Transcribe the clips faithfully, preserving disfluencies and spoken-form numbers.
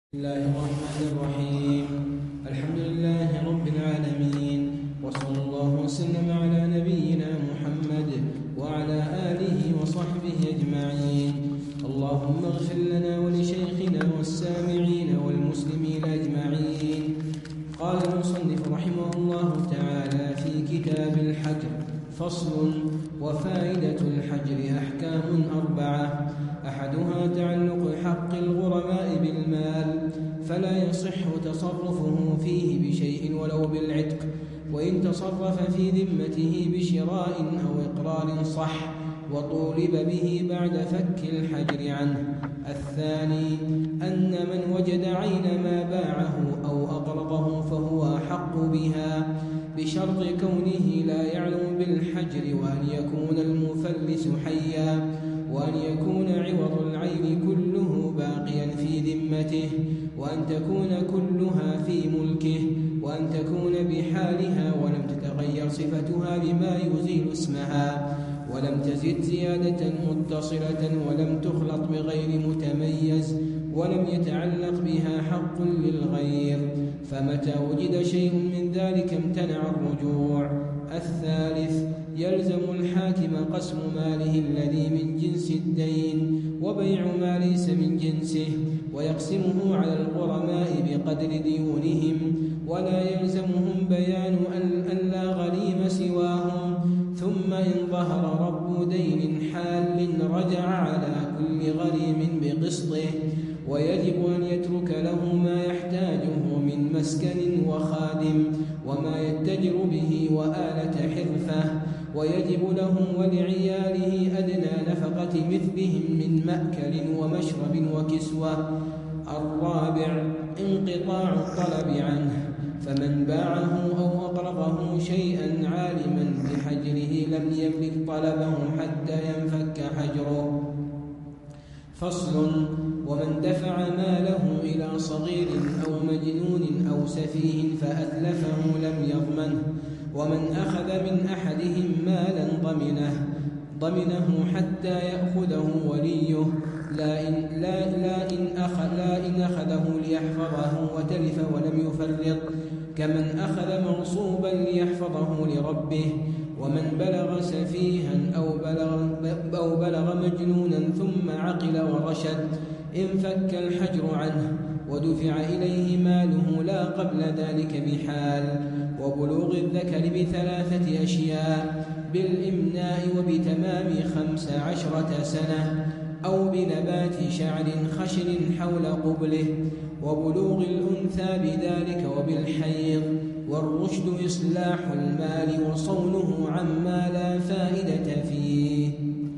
بسم الله الرحمن الرحيم. الحمد لله رب العالمين، وصلى الله وسلم على نبينا محمد وعلى آله وصحبه أجمعين. اللهم اغفر لنا ولشيخنا والسامعين والمسلمين أجمعين. قال المصنف رحمه الله تعالى في كتاب الحجر: فصل. وفائدة الحجر أحكام أربعة: أحدها تعلق حق الغرماء بالمال، فلا يصح تصرفه فيه بشيء ولو بالعتق، وإن تصرف في ذمته بشراء أو إقرار صح، وطولب به بعد فك الحجر عنه. الثاني أن من وجد عين ما باعه أو أقرضه فهو أحق بها، بشرط كونه لا يعلم بالحجر، وأن يكون المفلس حيا، وأن يكون عوض العين كله باقيا في ذمته، وأن تكون كلها في ملكه، وأن تكون بحالها ولم تتغير صفتها بما يزيل اسمها، ولم تزد زيادة متصلة، ولم تخلط بغير متميز، ولم يتعلق بها حق للغير، فمتى وجد شيء من ذلك امتنع الرجوع. الثالث يلزم الحاكم قسم ماله الذي من جنس الدين، وبيع ما ليس من جنسه، ويقسمه على الغرماء بقدر ديونهم، ولا يلزمهم بيان أن لا غريم سواهم. ثم إن ظهر رب دين حال رجع على كل غريم بقسطه، ويجب أن يترك له ما يحتاجه من مسكن وخادم وما يتجر به وآلة حرفة، ويجب لهم ولعياله أدنى نفقة مثلهم من مأكل ومشرب وكسوة. الرابع انقطاع الطلب عنه، فمن باعه أو أقرضه شيئا عالما بحجره لم يملك طلبه حتى ينفك حجره. فصل. ومن دفع ماله إلى صغير أو مجنون أو سفيه فأتلفه لم يضمنه، ومن أخذ من أحدهم مالا ضمنه ضمنه حتى يأخذه وليه، لا إن, لا, لا إن, أخذ لا إن أخذه ليحفظه وتلف ولم يفرط، كمن أخذ مغصوبا ليحفظه لربه. ومن بلغ سفيها أو بلغ, أو بلغ مجنونا ثم عقل ورشد انفك الحجر عنه، ودفع إليه ماله لا قبل ذلك بحال. وبلوغ الذكر بثلاثة أشياء: بالإمناء وبتمام خمس عشرة سنة، أو بنبات شعر خشن حول قبله، وبلوغ الأنثى بذلك وبالحيض. والرشد إصلاح المال وصونه عما لا فائدة فيه.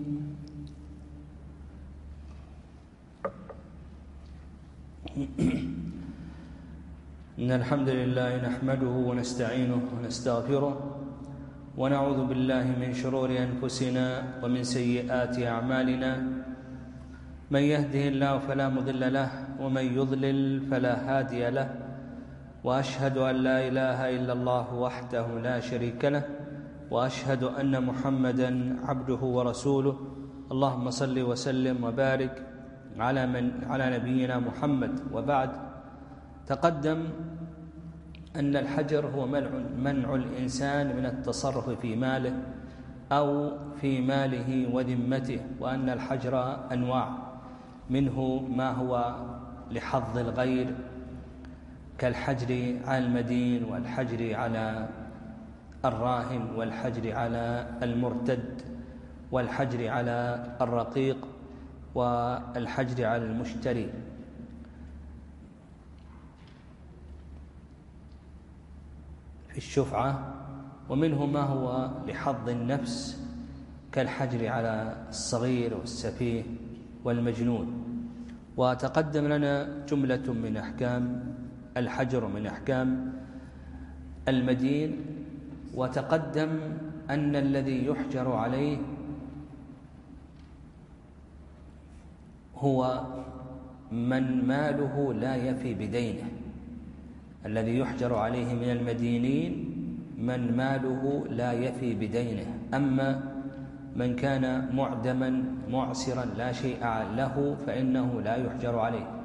إن الحمد لله نحمده ونستعينه ونستغفره، ونعوذ بالله من شرور أنفسنا ومن سيئات أعمالنا. من يهده الله فلا مضل له، ومن يضلل فلا هادي له، وأشهد أن لا إله إلا الله وحده لا شريك له، وأشهد أن محمدًا عبده ورسوله. اللهم صل وسلم وبارك على من على نبينا محمد. وبعد، تقدم أن الحجر هو منع, منع الإنسان من التصرف في ماله أو في ماله وذمته، وأن الحجر أنواع، منه ما هو لحظ الغير كالحجر على المدين، والحجر على الراهن، والحجر على المرتد، والحجر على الرقيق، والحجر على المشتري. في الشفعة. ومنه ما هو لحظ النفس كالحجر على الصغير والسفيه والمجنون. وتقدم لنا جملة من أحكام الحجر من أحكام المدين، وتقدم أن الذي يحجر عليه هو من ماله لا يفي بدينه. الذي يحجر عليه من المدينين من ماله لا يفي بدينه. أما من كان معدما معسرا لا شيء له فإنه لا يحجر عليه،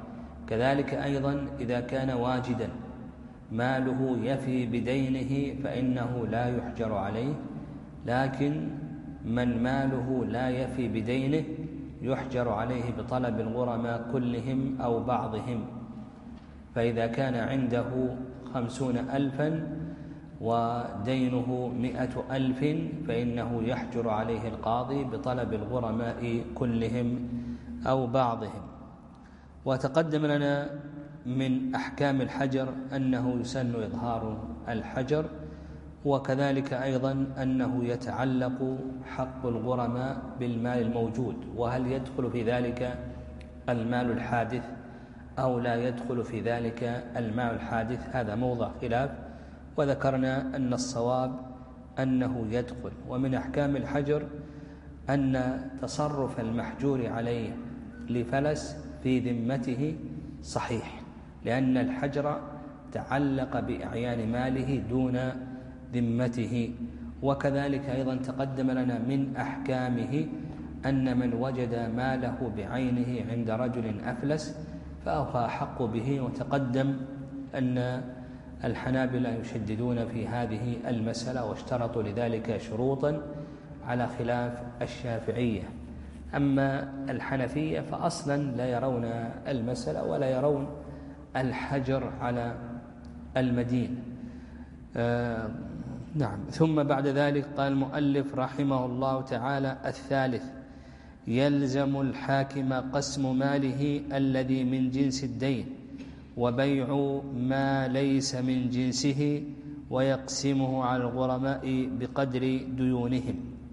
كذلك أيضا إذا كان واجدا ماله يفي بدينه فإنه لا يحجر عليه، لكن من ماله لا يفي بدينه يحجر عليه بطلب الغرماء كلهم أو بعضهم. فإذا كان عنده خمسون ألفا ودينه مئة ألف فإنه يحجر عليه القاضي بطلب الغرماء كلهم أو بعضهم. وتقدم لنا من أحكام الحجر أنه يسن إظهار الحجر، وكذلك أيضا أنه يتعلق حق الغرماء بالمال الموجود، وهل يدخل في ذلك المال الحادث أو لا يدخل في ذلك المال الحادث، هذا موضع خلاف، وذكرنا أن الصواب أنه يدخل. ومن أحكام الحجر أن تصرف المحجور عليه لفلس في ذمته صحيح، لأن الحجر تعلق بإعيان ماله دون ذمته. وكذلك أيضا تقدم لنا من أحكامه أن من وجد ماله بعينه عند رجل أفلس فهو أحق به. وتقدم أن الحنابلة يشددون في هذه المسألة واشترطوا لذلك شروطا على خلاف الشافعية. أما الحنفية فأصلا لا يرون المسألة ولا يرون الحجر على المدين. آه نعم. ثم بعد ذلك قال المؤلف رحمه الله تعالى: الثالث يلزم الحاكم قسم ماله الذي من جنس الدين وبيع ما ليس من جنسه ويقسمه على الغرماء بقدر ديونهم.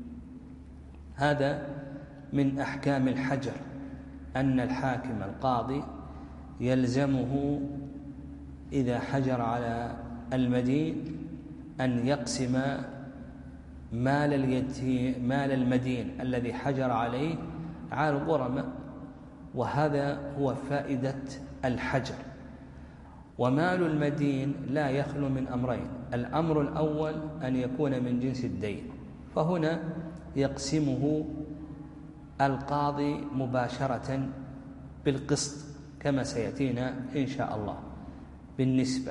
هذا من أحكام الحجر، أن الحاكم القاضي يلزمه إذا حجر على المدين أن يقسم مال اليتيم مال المدين الذي حجر عليه على الغرماء، وهذا هو فائدة الحجر. ومال المدين لا يخلو من أمرين: الأمر الأول أن يكون من جنس الدين، فهنا يقسمه القاضي مباشرة بالقسط كما سيأتينا إن شاء الله بالنسبة.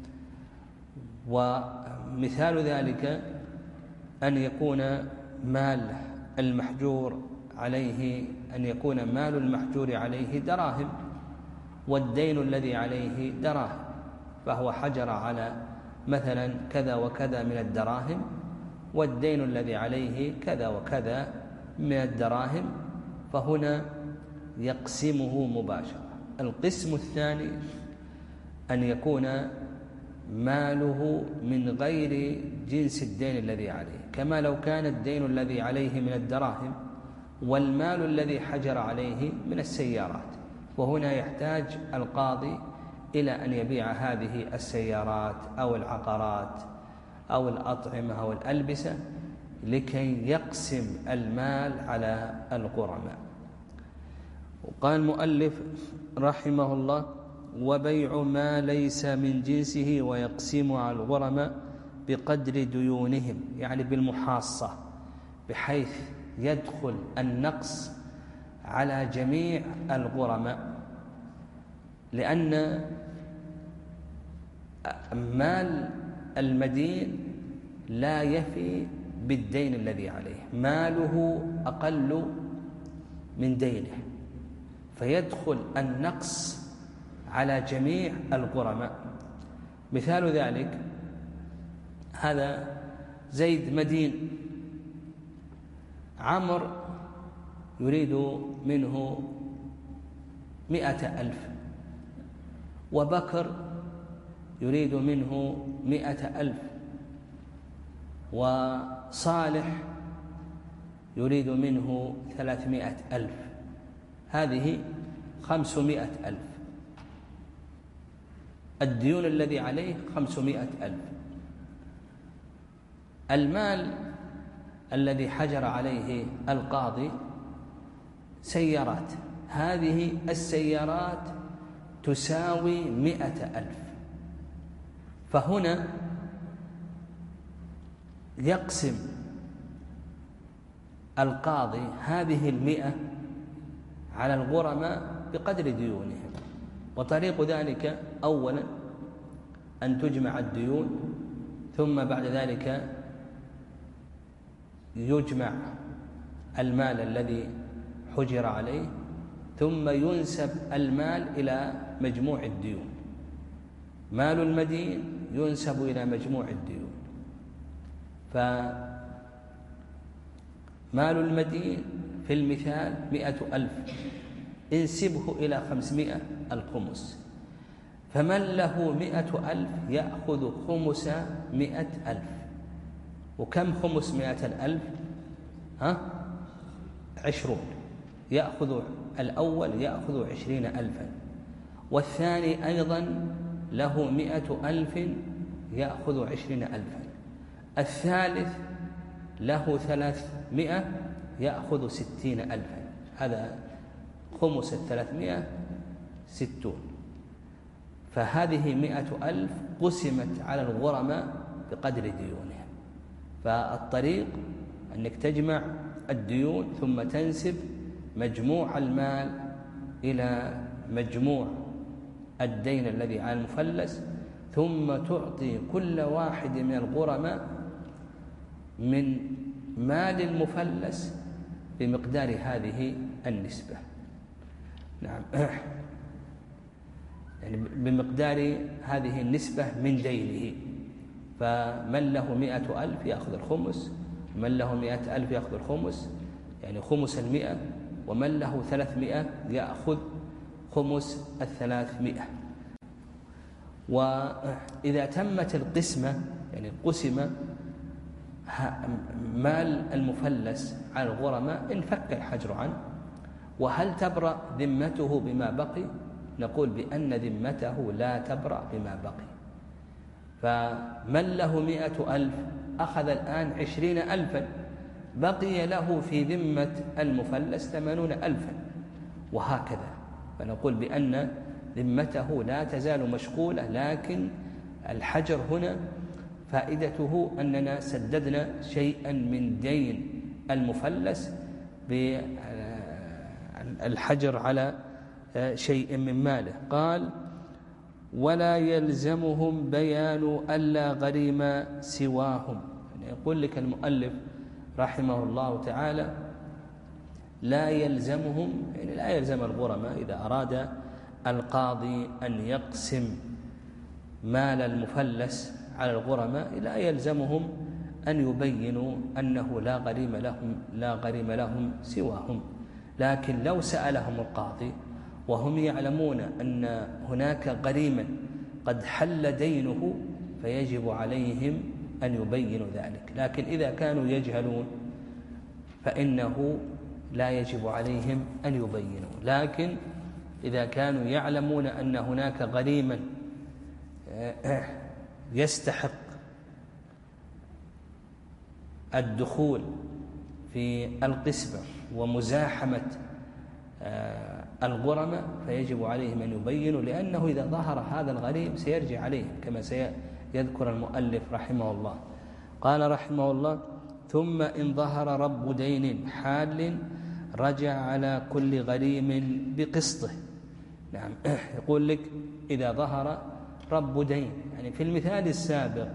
ومثال ذلك أن يكون مال المحجور عليه أن يكون مال المحجور عليه دراهم والدين الذي عليه دراهم، فهو حجر على مثلا كذا وكذا من الدراهم والدين الذي عليه كذا وكذا من الدراهم، فهنا يقسمه مباشرة. القسم الثاني أن يكون ماله من غير جنس الدين الذي عليه، كما لو كان الدين الذي عليه من الدراهم والمال الذي حجر عليه من السيارات، وهنا يحتاج القاضي إلى أن يبيع هذه السيارات أو العقارات أو الأطعمة أو الألبسة لكي يقسم المال على الغرماء. وقال المؤلف رحمه الله: وبيع ما ليس من جنسه ويقسم على الغرماء بقدر ديونهم، يعني بالمحاصة، بحيث يدخل النقص على جميع الغرماء، لأن مال المدين لا يفي بالدين الذي عليه، ماله أقل من دينه، فيدخل النقص على جميع الغرماء. مثال ذلك: هذا زيد مدين، عمر يريد منه مئة ألف، وبكر يريد منه مئة ألف، وصالح يريد منه ثلاثمائة ألف، هذه خمسمائة ألف. الديون الذي عليه خمسمائة ألف. المال الذي حجر عليه القاضي سيارات، هذه السيارات تساوي مئة ألف، فهنا يقسم القاضي هذه المئة على الغرماء بقدر ديونهم، وطريق ذلك أولا أن تجمع الديون، ثم بعد ذلك يجمع المال الذي حجر عليه، ثم ينسب المال إلى مجموع الديون. مال المدين ينسب إلى مجموع الديون، فمال المدين في المثال مئة ألف، انسبه إلى خمسمائة الخمس، فمن له مئة ألف يأخذ خمس مئة ألف. وكم خمس مئة الألف؟ ها؟ عشرون. يأخذ الأول يأخذ عشرين ألفا، والثاني أيضا له مئة ألف يأخذ عشرين ألفا، الثالث له ثلاثمائة يأخذ ستين ألفا. هذا خمس الثلاثمائة ستون. فهذه مئة ألف قسمت على الغرماء بقدر ديونهم. فالطريق أنك تجمع الديون ثم تنسب مجموع المال إلى مجموع الدين الذي على المفلس، ثم تعطي كل واحد من الغرماء من مال المفلس بمقدار هذه النسبة. نعم، يعني بمقدار هذه النسبة من دينه. فمن له مئة ألف يأخذ الخمس، ومن له مئة ألف يأخذ الخمس، يعني خمس المئة، ومن له ثلاثمائة يأخذ خمس الثلاثمائة. وإذا تمت القسمة، يعني قسم مال المفلس على الغرماء، انفك الحجر عنه. وهل تبرأ ذمته بما بقي؟ نقول بأن ذمته لا تبرأ بما بقي. فمن له مئة ألف أخذ الآن عشرين ألفا، بقي له في ذمة المفلس ثمانون ألفا، وهكذا. فنقول بأن ذمته لا تزال مشغولة، لكن الحجر هنا فائدته أننا سددنا شيئا من دين المفلس بالحجر على شيء من ماله. قال: ولا يلزمهم بيان ألا غريم سواهم. يعني يقول لك المؤلف رحمه الله تعالى لا يلزمهم، يعني لا يلزم الغرماء إذا أراد القاضي أن يقسم مال المفلس على الغرماء، لا يلزمهم أن يبينوا أنه لا غريم لهم لا غريم لهم سواهم. لكن لو سألهم القاضي وهم يعلمون أن هناك غريما قد حل دينه، فيجب عليهم أن يبينوا ذلك. لكن إذا كانوا يجهلون فإنه لا يجب عليهم أن يبينوا. لكن إذا كانوا يعلمون أن هناك غريما يستحق الدخول في القسمة ومزاحمة الغرماء، فيجب عليهم أن يبينوا، لأنه إذا ظهر هذا الغريم سيرجع عليهم كما سيذكر المؤلف رحمه الله. قال رحمه الله: ثم إن ظهر رب دين حال رجع على كل غريم بقسطه. نعم، يقول لك إذا ظهر رب دين، يعني في المثال السابق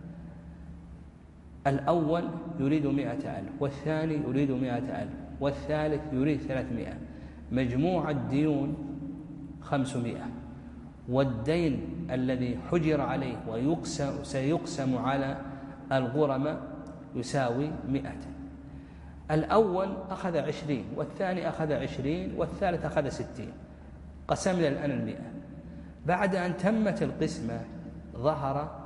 الأول يريد مئة ألف، والثاني يريد مئة ألف، والثالث يريد ثلاثمائة، مجموع الديون خمسمائة، والدين الذي حجر عليه ويقسم سيقسم على الغرماء يساوي مئة. الأول أخذ عشرين، والثاني أخذ عشرين، والثالث أخذ ستين. قسمنا الآن المئة. بعد أن تمت القسمة ظهر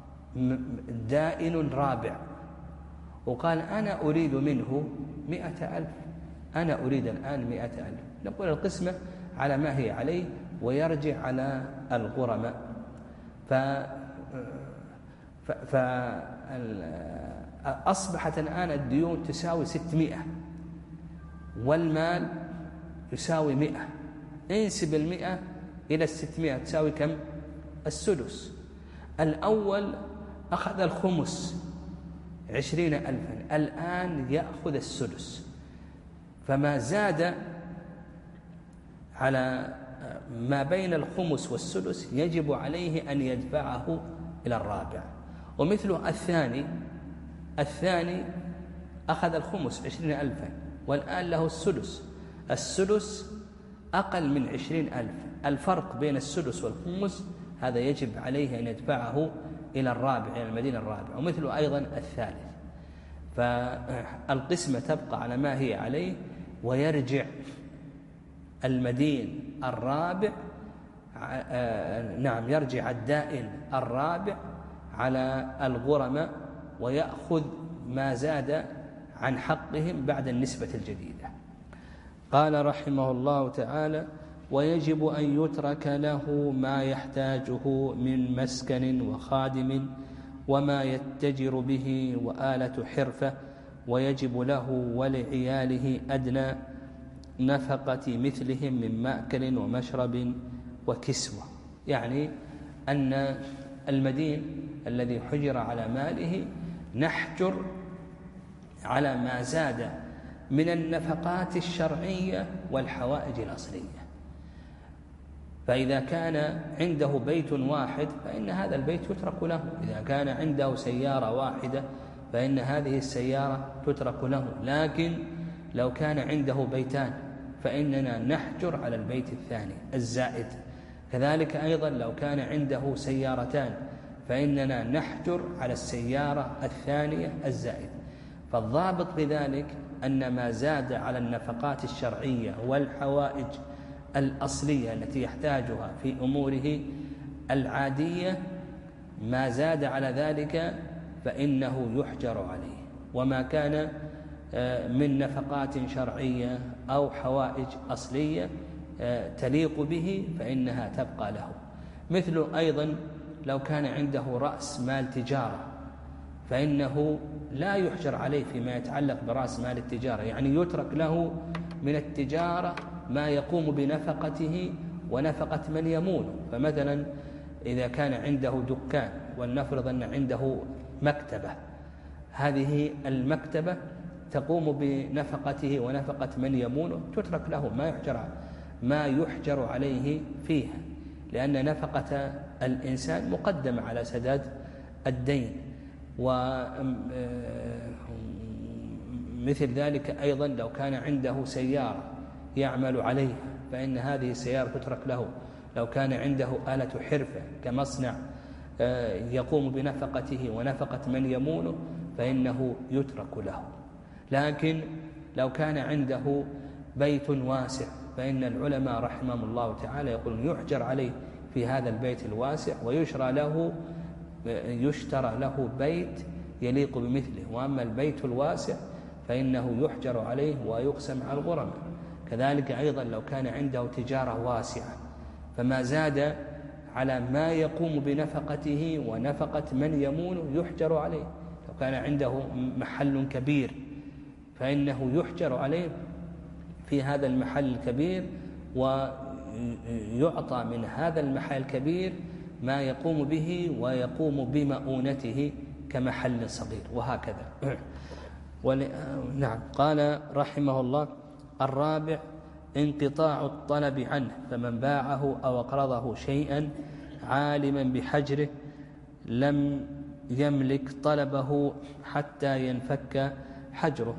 دائن رابع وقال: أنا أريد منه مئة ألف، أنا أريد الآن مئة ألف. نقول القسمة على ما هي عليه ويرجع على الغرماء. ف... ف... ف... أصبحت الآن الديون تساوي ستمائة والمال يساوي مئة. انسب المئة إلى الستمائة تساوي كم؟ السدس. الأول أخذ الخمس عشرين ألفا، الآن يأخذ السدس، فما زاد على ما بين الخمس والسدس يجب عليه أن يدفعه إلى الرابع. ومثله الثاني الثاني أخذ الخمس عشرين ألفا والآن له السدس، السدس أقل من عشرين ألف، الفرق بين السدس والخمس هذا يجب عليه أن يدفعه إلى الرابع، إلى المدين الرابع. ومثله أيضا الثالث. فالقسمة تبقى على ما هي عليه، ويرجع المدين الرابع نعم يرجع الدائن الرابع على الغرماء ويأخذ ما زاد عن حقهم بعد النسبة الجديدة. قال رحمه الله تعالى: ويجب أن يترك له ما يحتاجه من مسكن وخادم وما يتجر به وآلة حرفة، ويجب له ولعياله أدنى نفقة مثلهم من مأكل ومشرب وكسوة. يعني أن المدين الذي حجر على ماله نحجر على ما زاد من النفقات الشرعية والحوائج الأصلية. فإذا كان عنده بيت واحد فإن هذا البيت يترك له، إذا كان عنده سيارة واحدة فإن هذه السيارة تترك له. لكن لو كان عنده بيتان فإننا نحجر على البيت الثاني الزائد. كذلك أيضا لو كان عنده سيارتان فإننا نحجر على السيارة الثانية الزائد. فالضابط بذلك أن ما زاد على النفقات الشرعية والحوائج الأصلية التي يحتاجها في أموره العادية، ما زاد على ذلك فإنه يحجر عليه. وما كان من نفقات شرعية أو حوائج أصلية تليق به فإنها تبقى له. مثل أيضا لو كان عنده رأس مال تجارة فإنه لا يحجر عليه فيما يتعلق برأس مال التجارة، يعني يترك له من التجارة ما يقوم بنفقته ونفقة من يمونه. فمثلا إذا كان عنده دكان ولنفرض أن عنده مكتبة، هذه المكتبة تقوم بنفقته ونفقة من يمونه، تترك له ما يحجر ما يحجر عليه فيها، لأن نفقة الإنسان مقدمة على سداد الدين. ومثل ذلك أيضا لو كان عنده سيارة يعمل عليها فإن هذه السيارة تترك له. لو كان عنده آلة حرفة كمصنع يقوم بنفقته ونفقة من يمونه فإنه يترك له. لكن لو كان عنده بيت واسع فإن العلماء رحمهم الله تعالى يقولون يحجر عليه في هذا البيت الواسع ويشرى له يشترى له بيت يليق بمثله. وأما البيت الواسع فإنه يحجر عليه ويقسم على الغرماء. كذلك أيضا لو كان عنده تجارة واسعة فما زاد على ما يقوم بنفقته ونفقة من يمونه يحجر عليه. لو كان عنده محل كبير فإنه يحجر عليه في هذا المحل الكبير ويعطى من هذا المحل الكبير ما يقوم به ويقوم بمؤونته كمحل صغير، وهكذا. نعم. قال رحمه الله: الرابع انقطاع الطلب عنه، فمن باعه أو أقرضه شيئا عالما بحجره لم يملك طلبه حتى ينفك حجره.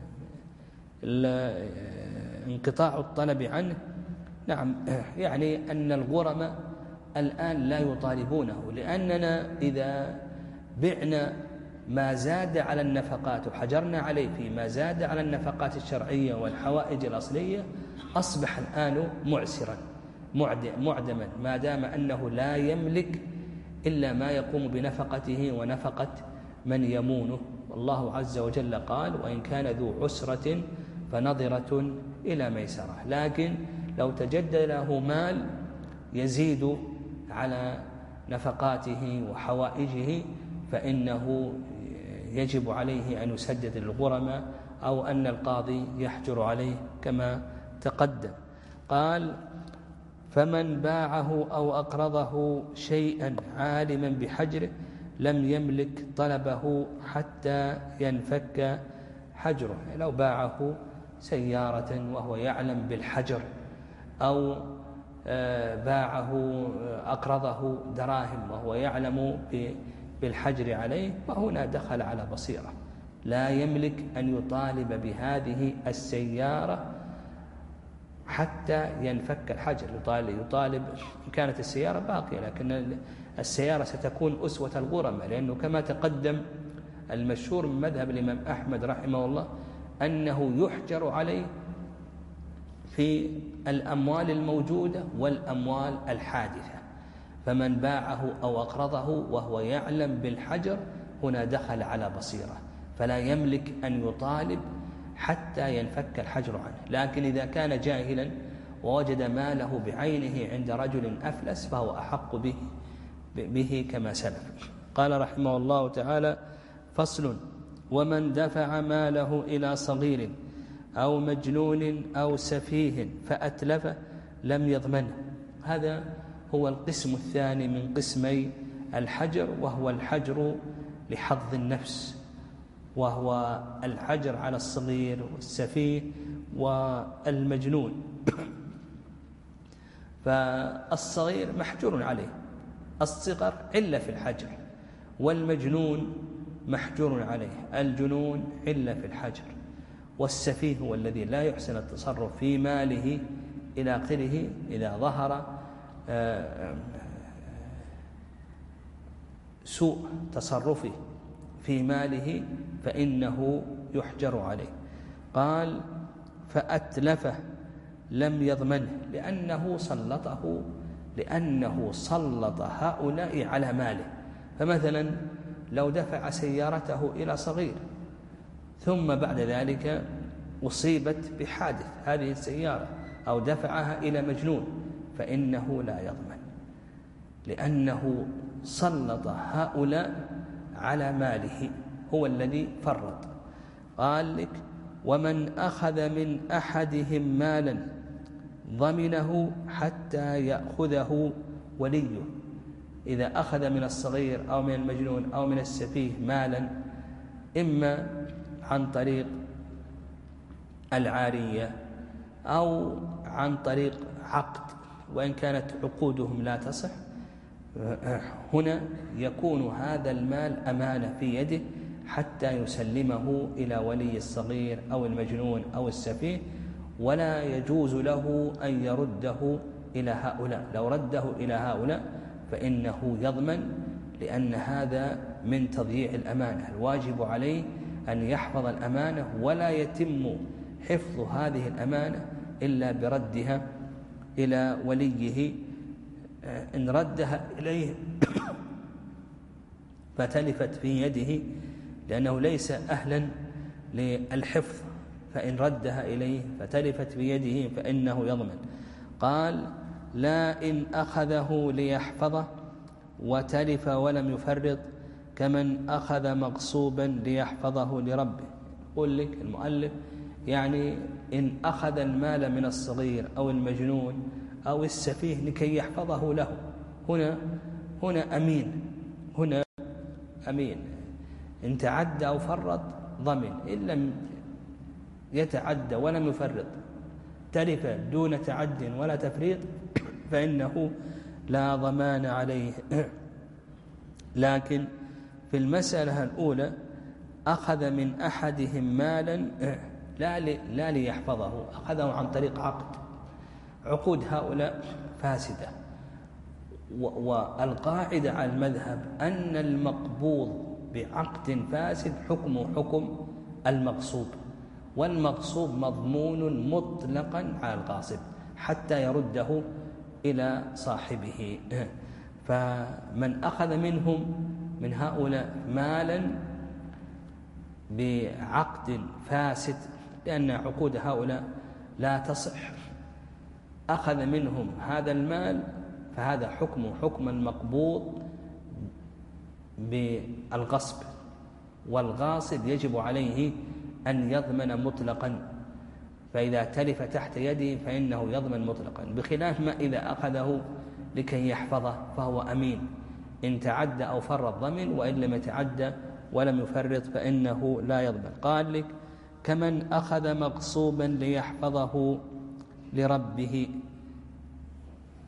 انقطاع الطلب عنه نعم يعني أن الغرماء الآن لا يطالبونه، لأننا إذا بعنا ما زاد على النفقات وحجرنا عليه في ما زاد على النفقات الشرعية والحوائج الأصلية أصبح الآن معسرا معدما، ما دام أنه لا يملك إلا ما يقوم بنفقته ونفقة من يمونه. والله عز وجل قال: وإن كان ذو عسرة فنظرة إلى ميسرة. لكن لو تجدد له مال يزيد على نفقاته وحوائجه فإنه يجب عليه أن يسدد الغرماء أو أن القاضي يحجر عليه كما تقدم. قال: فمن باعه أو أقرضه شيئا عالما بحجره لم يملك طلبه حتى ينفك حجره. لو باعه سيارة وهو يعلم بالحجر أو باعه أقرضه دراهم وهو يعلم بالحجر عليه، فهنا دخل على بصيرة، لا يملك أن يطالب بهذه السيارة حتى ينفك الحجر. يطالب, يطالب إن كانت السيارة باقية، لكن السيارة ستكون أسوة الغرماء، لأنه كما تقدم المشهور من مذهب الإمام أحمد رحمه الله أنه يحجر عليه في الأموال الموجودة والأموال الحادثة، فمن باعه أو أقرضه وهو يعلم بالحجر هنا دخل على بصيرة، فلا يملك أن يطالب حتى ينفك الحجر عنه. لكن إذا كان جاهلا ووجد ماله بعينه عند رجل أفلس فهو أحق به, به كما سلف. قال رحمه الله تعالى: فصل: ومن دفع ماله إلى صغير أو مجنون أو سفيه فأتلفه لم يضمنه. هذا هو القسم الثاني من قسمي الحجر، وهو الحجر لحظ النفس، وهو الحجر على الصغير والسفيه والمجنون. فالصغير محجور عليه، الصغر علة في الحجر، والمجنون محجور عليه، الجنون علة في الحجر، والسفيه هو الذي لا يحسن التصرف في ماله إلى آخره. إذا ظهر سوء تصرفه في ماله فإنه يحجر عليه. قال: فأتلفه لم يضمنه، لأنه سلطه لأنه سلط هؤلاء على ماله. فمثلا لو دفع سيارته إلى صغير ثم بعد ذلك أصيبت بحادث هذه السيارة، أو دفعها إلى مجنون، فإنه لا يضمن، لأنه سلط هؤلاء على ماله، هو الذي فرط. قال لك: ومن أخذ من أحدهم مالا ضمنه حتى يأخذه وليه. إذا أخذ من الصغير أو من المجنون أو من السفيه مالا، إما عن طريق العارية أو عن طريق عقد، وإن كانت عقودهم لا تصح، هنا يكون هذا المال أمانة في يده حتى يسلمه إلى ولي الصغير أو المجنون أو السفيه، ولا يجوز له أن يرده إلى هؤلاء. لو رده إلى هؤلاء فإنه يضمن، لأن هذا من تضييع الأمانة. الواجب عليه أن يحفظ الأمانة، ولا يتم حفظ هذه الأمانة إلا بردها إلى وليه. إن ردها إليه فتلفت في يده لأنه ليس أهلا للحفظ، فإن ردها إليه فتلفت في يده فإنه يضمن. قال: لا إن أخذه ليحفظه وتلف ولم يفرط، كمن أخذ مغصوبا ليحفظه لربه. يقول لك المؤلف يعني إن أخذ المال من الصغير أو المجنون أو السفيه لكي يحفظه له، هنا هنا أمين، هنا أمين. إن تعدى أو فرط ضمن، إن لم يتعدى ولم يفرط، تلف دون تعد ولا تفريط، فإنه لا ضمان عليه. لكن في المسألة الأولى أخذ من أحدهم مالا لا لا ليحفظه، أخذه عن طريق عقد. عقود هؤلاء فاسدة، والقاعدة على المذهب أن المقبوض بعقد فاسد حكمه حكم المغصوب، والمغصوب مضمون مطلقا على الغاصب حتى يرده إلى صاحبه. فمن أخذ منهم من هؤلاء مالا بعقد فاسد، لأن عقود هؤلاء لا تصح، أخذ منهم هذا المال، فهذا حكمه حكم المقبوض بالغصب، والغاصب يجب عليه أن يضمن مطلقا، فإذا تلف تحت يده فإنه يضمن مطلقا، بخلاف ما إذا أخذه لكي يحفظه فهو أمين، إن تعدى أو فرط ضمن، وإن لم يتعدى ولم يفرط فإنه لا يضمن. قال لك: كمن أخذ مغصوبا ليحفظه لربه.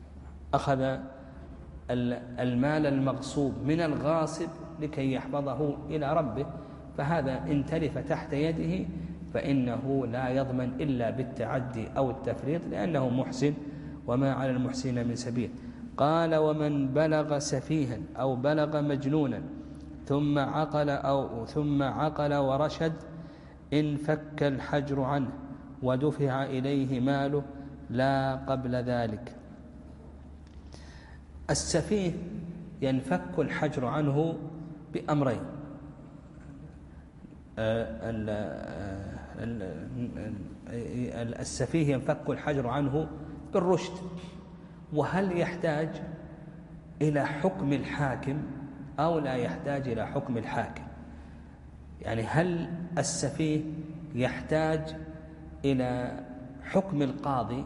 أخذ المال المغصوب من الغاصب لكي يحفظه إلى ربه، فهذا إن تلف تحت يده فإنه لا يضمن إلا بالتعدي أو التفريط لأنه محسن وما على المحسن من سبيل. قال: ومن بلغ سفيها أو بلغ مجنونا ثم عقل أو ثم عقل ورشد انفك الحجر عنه ودفع إليه ماله لا قبل ذلك. السفيه ينفك الحجر عنه بأمرين: السفيه ينفك الحجر عنه بالرشد، وهل يحتاج إلى حكم الحاكم أو لا يحتاج إلى حكم الحاكم؟ يعني هل السفيه يحتاج إلى حكم القاضي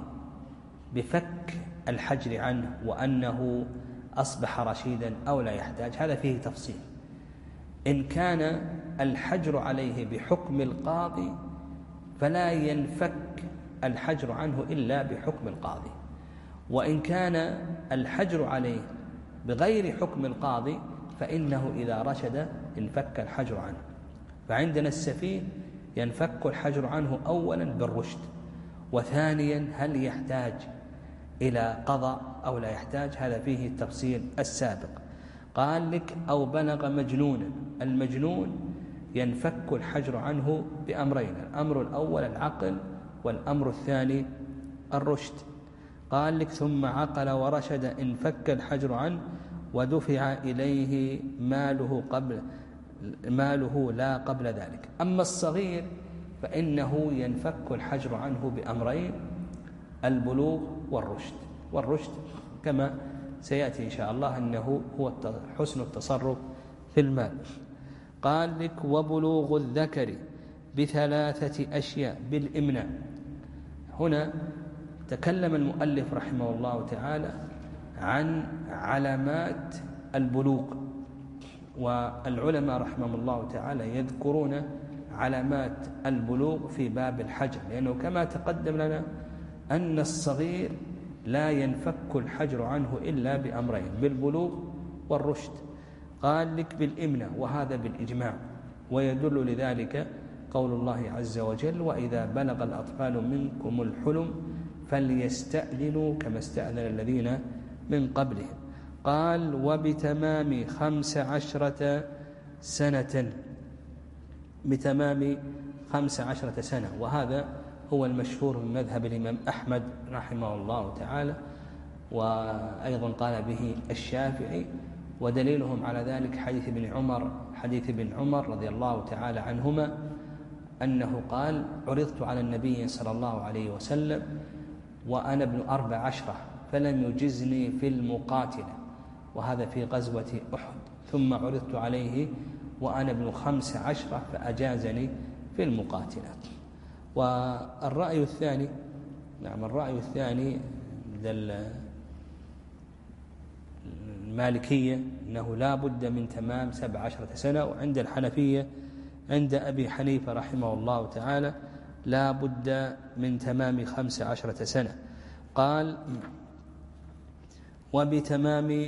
بفك الحجر عنه وأنه أصبح رشيدا أو لا يحتاج؟ هذا فيه تفصيل. إن كان الحجر عليه بحكم القاضي فلا ينفك الحجر عنه إلا بحكم القاضي، وإن كان الحجر عليه بغير حكم القاضي فإنه إذا رشد انفك الحجر عنه. فعندنا السفيه ينفك الحجر عنه أولا بالرشد، وثانيا هل يحتاج إلى قضاء أو لا يحتاج؟ هذا فيه التفصيل السابق. قال لك: أو بلغ مجنونا. المجنون ينفك الحجر عنه بأمرين: الأمر الأول العقل، والأمر الثاني الرشد. قال لك: ثم عقل ورشد انفك الحجر عنه ودفع إليه ماله قبل ماله لا قبل ذلك. أما الصغير فإنه ينفك الحجر عنه بأمرين: البلوغ والرشد. والرشد كما سيأتي إن شاء الله أنه هو حسن التصرف في المال. قال لك: وبلوغ الذكر بثلاثة أشياء بالإمناء. هنا تكلم المؤلف رحمه الله تعالى عن علامات البلوغ، والعلماء رحمهم الله تعالى يذكرون علامات البلوغ في باب الحجر، لأنه كما تقدم لنا أن الصغير لا ينفك الحجر عنه إلا بأمرين: بالبلوغ والرشد. قال لك: بالإمناء، وهذا بالإجماع، ويدل لذلك قول الله عز وجل: وإذا بلغ الأطفال منكم الحلم فليستأذنوا كما استأذن الذين من قبلهم. قال: وبتمام خمس عشرة سنة، بتمام خمس عشرة سنة، وهذا هو المشهور من مذهب الإمام أحمد رحمه الله تعالى، وأيضا قال به الشافعي. ودليلهم على ذلك حديث ابن عمر حديث ابن عمر رضي الله تعالى عنهما أنه قال: عرضت على النبي صلى الله عليه وسلم وأنا ابن أربع عشرة فلم يجزني في المقاتلة، وهذا في غزوة أحد. ثم عرضت عليه وأنا ابن خمس عشرة فأجازني في المقاتلة. والرأي الثاني نعم الرأي الثاني المالكية أنه لا بد من تمام سبع عشرة سنة، وعند الحنفية عند أبي حنيفة رحمه الله تعالى لا بد من تمام خمس عشرة سنة. قال: وبتمام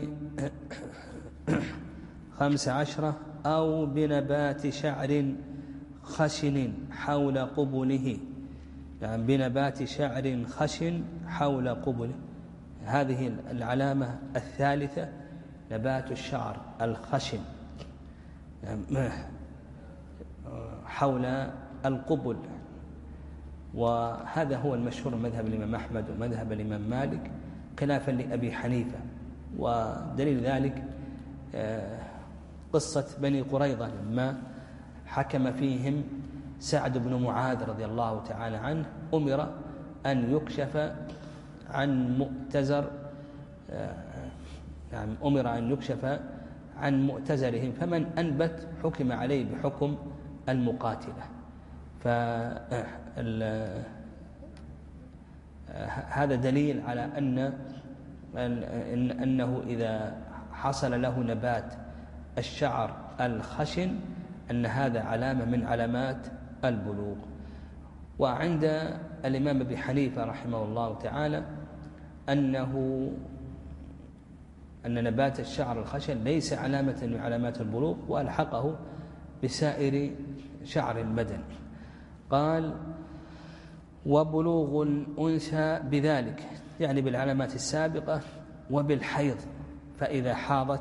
خمس عشرة أو بنبات شعر خشن حول قبله، يعني بنبات شعر خشن حول قبله. هذه العلامة الثالثة نبات الشعر الخشن حول القبل، وهذا هو المشهور مذهب الإمام أحمد ومذهب الإمام مالك خلافا لأبي حنيفة. ودليل ذلك قصة بني قريظة لما حكم فيهم سعد بن معاذ رضي الله تعالى عنه، أمر أن يكشف عن مؤتزر يعني أمر أن يكشف عن مؤتزرهم، فمن أنبت حكم عليه بحكم المقاتلة. فهذا دليل على أن أنه إذا حصل له نبات الشعر الخشن أن هذا علامة من علامات البلوغ. وعند الإمام أبي حنيفة رحمه الله تعالى أنه أن نبات الشعر الخشن ليس علامة من علامات البلوغ، وألحقه بسائر شعر البدن. قال: وبلوغ الأنثى بذلك، يعني بالعلامات السابقة، وبالحيض، فإذا حاضت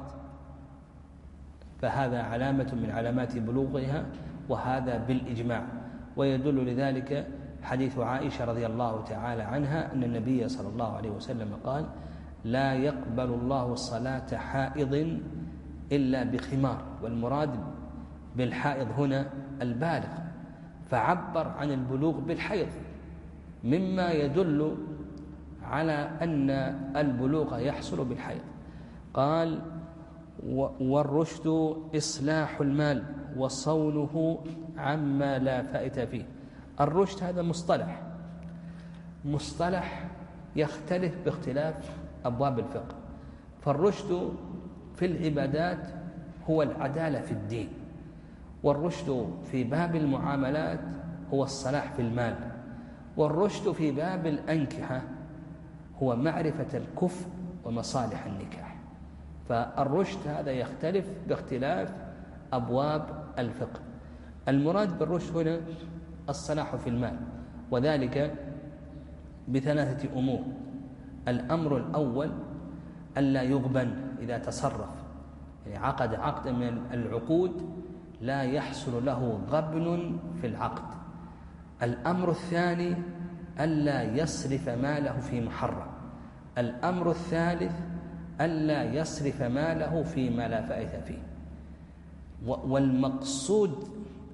فهذا علامة من علامات بلوغها، وهذا بالإجماع. ويدل لذلك حديث عائشة رضي الله تعالى عنها أن النبي صلى الله عليه وسلم قال: لا يقبل الله صلاة حائض إلا بخمار. والمراد بالحائض هنا البالغ، فعبر عن البلوغ بالحيض، مما يدل على أن البلوغ يحصل بالحيض. قال: والرشد إصلاح المال وصونه عما لا فائدة فيه. الرشد هذا مصطلح مصطلح يختلف باختلاف أبواب الفقه. فالرشد في العبادات هو العدالة في الدين، والرشد في باب المعاملات هو الصلاح في المال، والرشد في باب الأنكحة هو معرفة الكفء ومصالح النكاح. فالرشد هذا يختلف باختلاف أبواب الفقه. المراد بالرشد هنا الصلاح في المال، وذلك بثلاثة أمور. الأمر الأول ألا يغبن إذا تصرف، يعني عقد عقد من العقود لا يحصل له غبن في العقد. الأمر الثاني ألا يصرف ماله في محرم. الأمر الثالث ألا يصرف ماله فيما لا فائدة فيه. والمقصود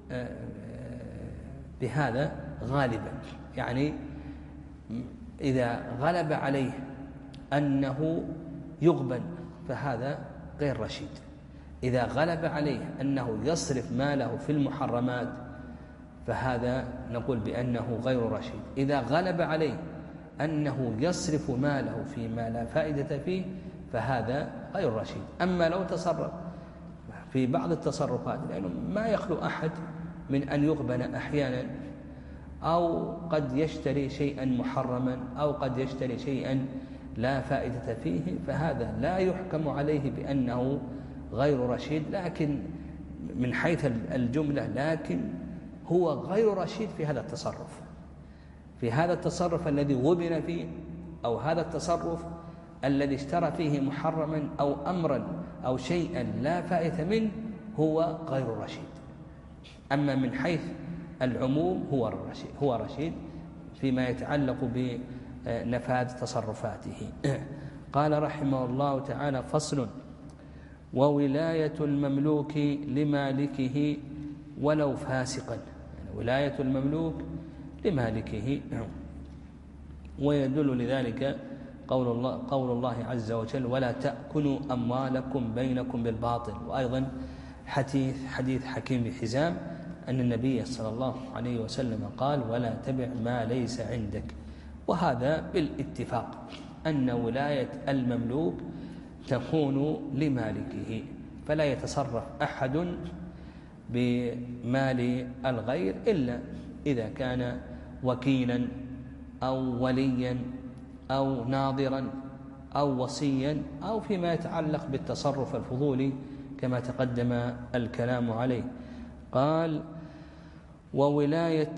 بهذا غالبا، يعني إذا غلب عليه أنه يغبن فهذا غير رشيد. إذا غلب عليه أنه يصرف ماله في المحرمات فهذا نقول بأنه غير رشيد. إذا غلب عليه أنه يصرف ماله فيما لا فائدة فيه فهذا غير رشيد. أما لو تصرف في بعض التصرفات، لأنه ما يخلو أحد من أن يغبن أحيانا، أو قد يشتري شيئا محرما، أو قد يشتري شيئا لا فائدة فيه، فهذا لا يحكم عليه بأنه غير رشيد، لكن من حيث الجملة لكن هو غير رشيد في هذا التصرف في هذا التصرف الذي غبن فيه، أو هذا التصرف الذي اشترى فيه محرما أو أمرا أو شيئا لا فائدة منه، هو غير رشيد. أما من حيث العموم هو رشيد, هو رشيد فيما يتعلق بنفاذ تصرفاته. قال رحمه الله تعالى: فصل: وولاية المملوك لمالكه ولو فاسقا. يعني ولاية المملوك لمالكه، ويدل لذلك قول الله, قول الله عز وجل: ولا تأكلوا أموالكم بينكم بالباطل. وأيضا حديث حديث حكيم بن حزام أن النبي صلى الله عليه وسلم قال: ولا تبع ما ليس عندك. وهذا بالاتفاق أن ولاية المملوك تكون لمالكه، فلا يتصرف أحد بمال الغير إلا إذا كان وكيلا أو وليا أو ناظرا أو وصيا، أو فيما يتعلق بالتصرف الفضولي كما تقدم الكلام عليه. قال: وولاية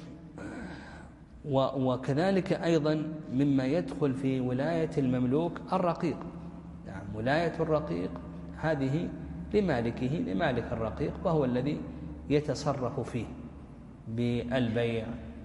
وكذلك أيضا مما يدخل في ولاية المملوك الرقيق. يعني ولاية الرقيق هذه لمالكه، لمالك الرقيق، وهو الذي يتصرف فيه بالبيع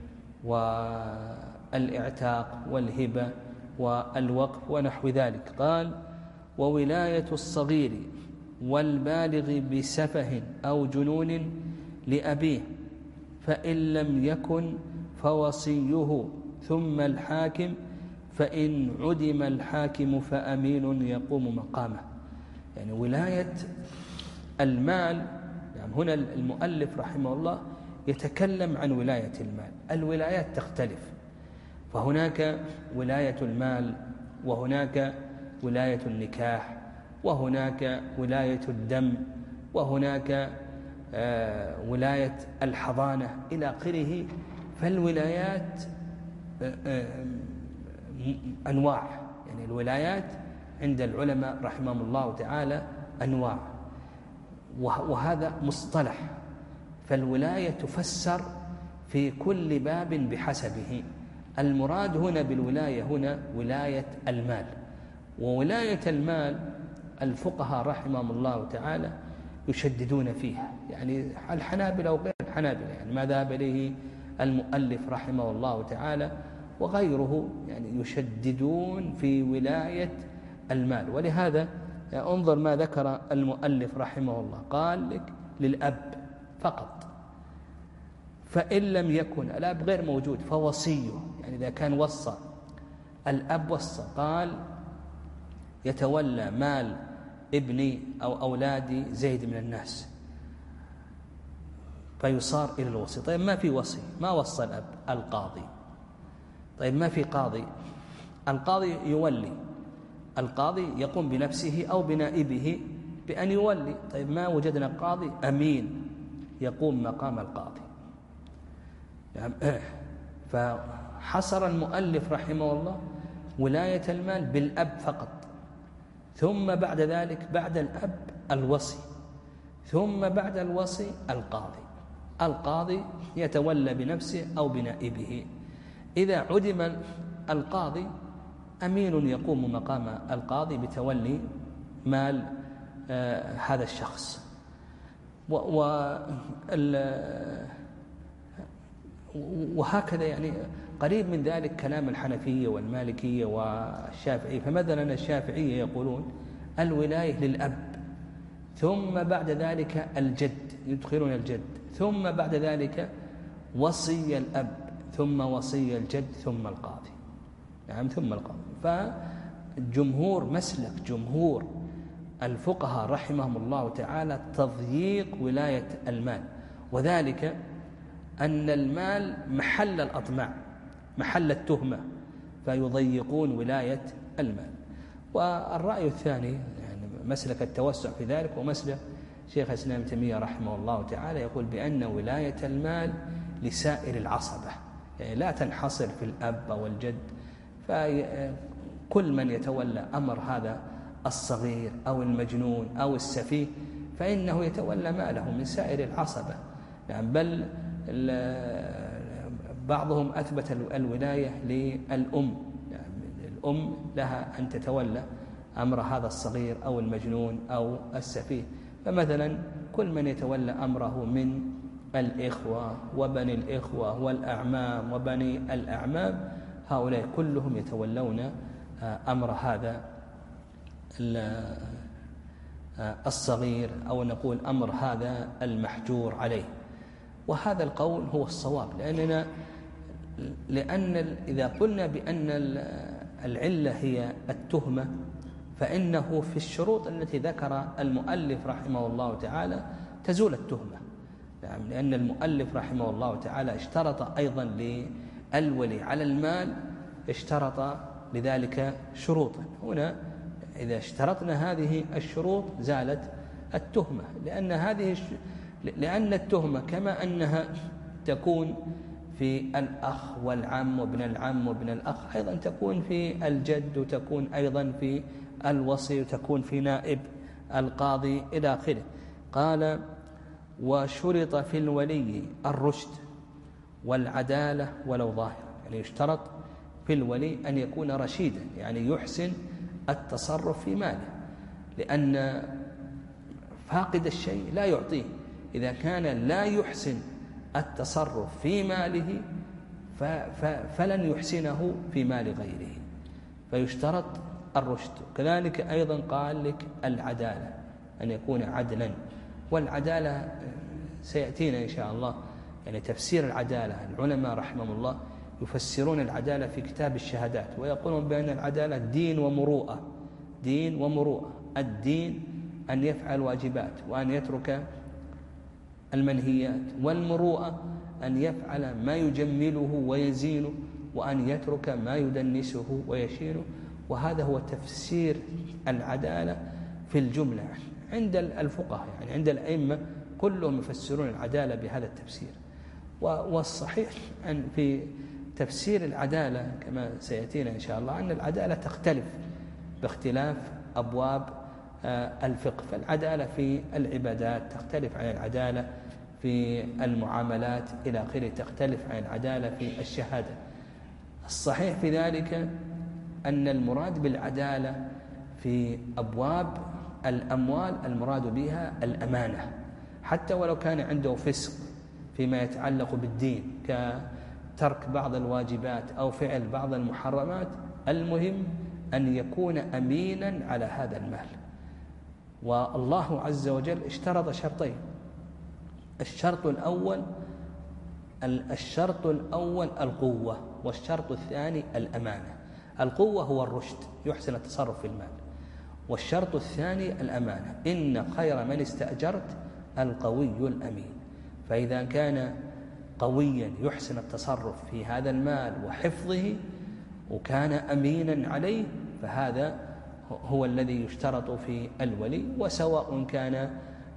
والإعتاق والهبة والوقف ونحو ذلك. قال: وولاية الصغير والبالغ بسفه أو جنون لأبيه، فإن لم يكن فوصيه ثم الحاكم، فإن عدم الحاكم فأمين يقوم مقامه. يعني ولاية المال، يعني هنا المؤلف رحمه الله يتكلم عن ولاية المال. الولايات تختلف، فهناك ولاية المال، وهناك ولاية النكاح، وهناك ولاية الدم، وهناك آه ولاية الحضانة إلى آخره. فالولايات آه آه أنواع، يعني الولايات عند العلماء رحمهم الله تعالى أنواع، وهذا مصطلح، فالولاية تفسر في كل باب بحسبه. المراد هنا بالولاية هنا ولاية المال، وولاية المال الفقهاء رحمهم الله تعالى يشددون فيها، يعني الحنابلة وغير الحنابلة، يعني ما ذهب إليه المؤلف رحمه الله تعالى وغيره، يعني يشددون في ولاية المال. ولهذا انظر ما ذكر المؤلف رحمه الله، قال لك للأب فقط، فإن لم يكن الأب غير موجود فوصيه، يعني إذا كان وصى الأب وصى قال يتولى مال ابني أو أولادي زيد من الناس، فيصار إلى الوصي. طيب ما في وصي، ما وصى الأب، القاضي. طيب ما في قاضي، القاضي يولي، القاضي يقوم بنفسه أو بنائبه بأن يولي. طيب ما وجدنا قاضي أمين يقوم مقام القاضي، فحصر المؤلف رحمه الله ولاية المال بالأب فقط، ثم بعد ذلك بعد الأب الوصي، ثم بعد الوصي القاضي. القاضي يتولى بنفسه أو بنائبه. إذا عدم القاضي أمين يقوم مقام القاضي بتولي مال آه هذا الشخص. وهكذا يعني قريب من ذلك كلام الحنفية والمالكية والشافعية. فمثلا الشافعية يقولون الولاية للأب، ثم بعد ذلك الجد، يدخلون الجد، ثم بعد ذلك وصي الأب، ثم وصي الجد، ثم القاضي، نعم ثم القاضي. فجمهور مسلك جمهور الفقهاء رحمهم الله تعالى تضييق ولاية المال، وذلك أن المال محل الأطماع، محل التهمة، فيضيقون ولاية المال. والرأي الثاني يعني مسلك التوسع في ذلك، ومسلك شيخ الإسلام ابن تيمية رحمه الله تعالى يقول بأن ولاية المال لسائر العصبة، يعني لا تنحصر في الأب أو الجد، فكل من يتولى أمر هذا الصغير أو المجنون أو السفيه فإنه يتولى ماله من سائر العصبة، يعني بل بعضهم أثبت الولاية للأم، يعني الأم لها أن تتولى أمر هذا الصغير أو المجنون أو السفيه. فمثلا كل من يتولى أمره من الإخوة وبني الإخوة والأعمام وبني الأعمام، هؤلاء كلهم يتولون أمر هذا الصغير، أو نقول أمر هذا المحجور عليه. وهذا القول هو الصواب، لأننا لأن إذا قلنا بأن العلة هي التهمة، فإنه في الشروط التي ذكر المؤلف رحمه الله تعالى تزول التهمة، يعني لأن المؤلف رحمه الله تعالى اشترط أيضا للولي على المال، اشترط لذلك شروطا. هنا إذا اشترطنا هذه الشروط زالت التهمة، لأن هذه لأن التهمة كما أنها تكون في الأخ والعم وابن العم وابن الأخ، أيضا تكون في الجد، وتكون أيضا في الوصي، وتكون في نائب القاضي إلى آخره. قال وشرط في الولي الرشد والعدالة ولو ظاهر، يعني يشترط في الولي أن يكون رشيدا، يعني يحسن التصرف في ماله، لأن فاقد الشيء لا يعطيه. إذا كان لا يحسن التصرف في ماله فلن يحسنه في مال غيره، فيشترط الرشد. كذلك أيضا قال لك العدالة، أن يكون عدلا. والعدالة سيأتينا إن شاء الله، يعني تفسير العدالة العلماء رحمهم الله يفسرون العدالة في كتاب الشهادات، ويقولون بأن العدالة دين ومروءة، دين ومروءة. الدين أن يفعل واجبات وأن يترك المنهيات، والمروءة أن يفعل ما يجمله ويزينه وأن يترك ما يدنسه ويشينه. وهذا هو تفسير العدالة في الجملة عند الفقهاء، يعني عند الأئمة كلهم يفسرون العدالة بهذا التفسير. والصحيح أن في تفسير العدالة كما سيأتينا إن شاء الله أن العدالة تختلف باختلاف أبواب الفقه. فالعدالة في العبادات تختلف عن العدالة في المعاملات إلى آخره، تختلف عن العدالة في الشهادة. الصحيح في ذلك أن المراد بالعدالة في أبواب الأموال المراد بها الأمانة، حتى ولو كان عنده فسق فيما يتعلق بالدين كترك بعض الواجبات أو فعل بعض المحرمات، المهم أن يكون أمينا على هذا المال. والله عز وجل اشترط شرطين: الشرط الأول الشرط الأول القوة، والشرط الثاني الأمانة. القوة هو الرشد، يحسن التصرف في المال، والشرط الثاني الأمانة. إن خير من استأجرت القوي الأمين. فإذا كان قويا يحسن التصرف في هذا المال وحفظه وكان أمينا عليه، فهذا هو الذي يشترط في الولي. وسواء كان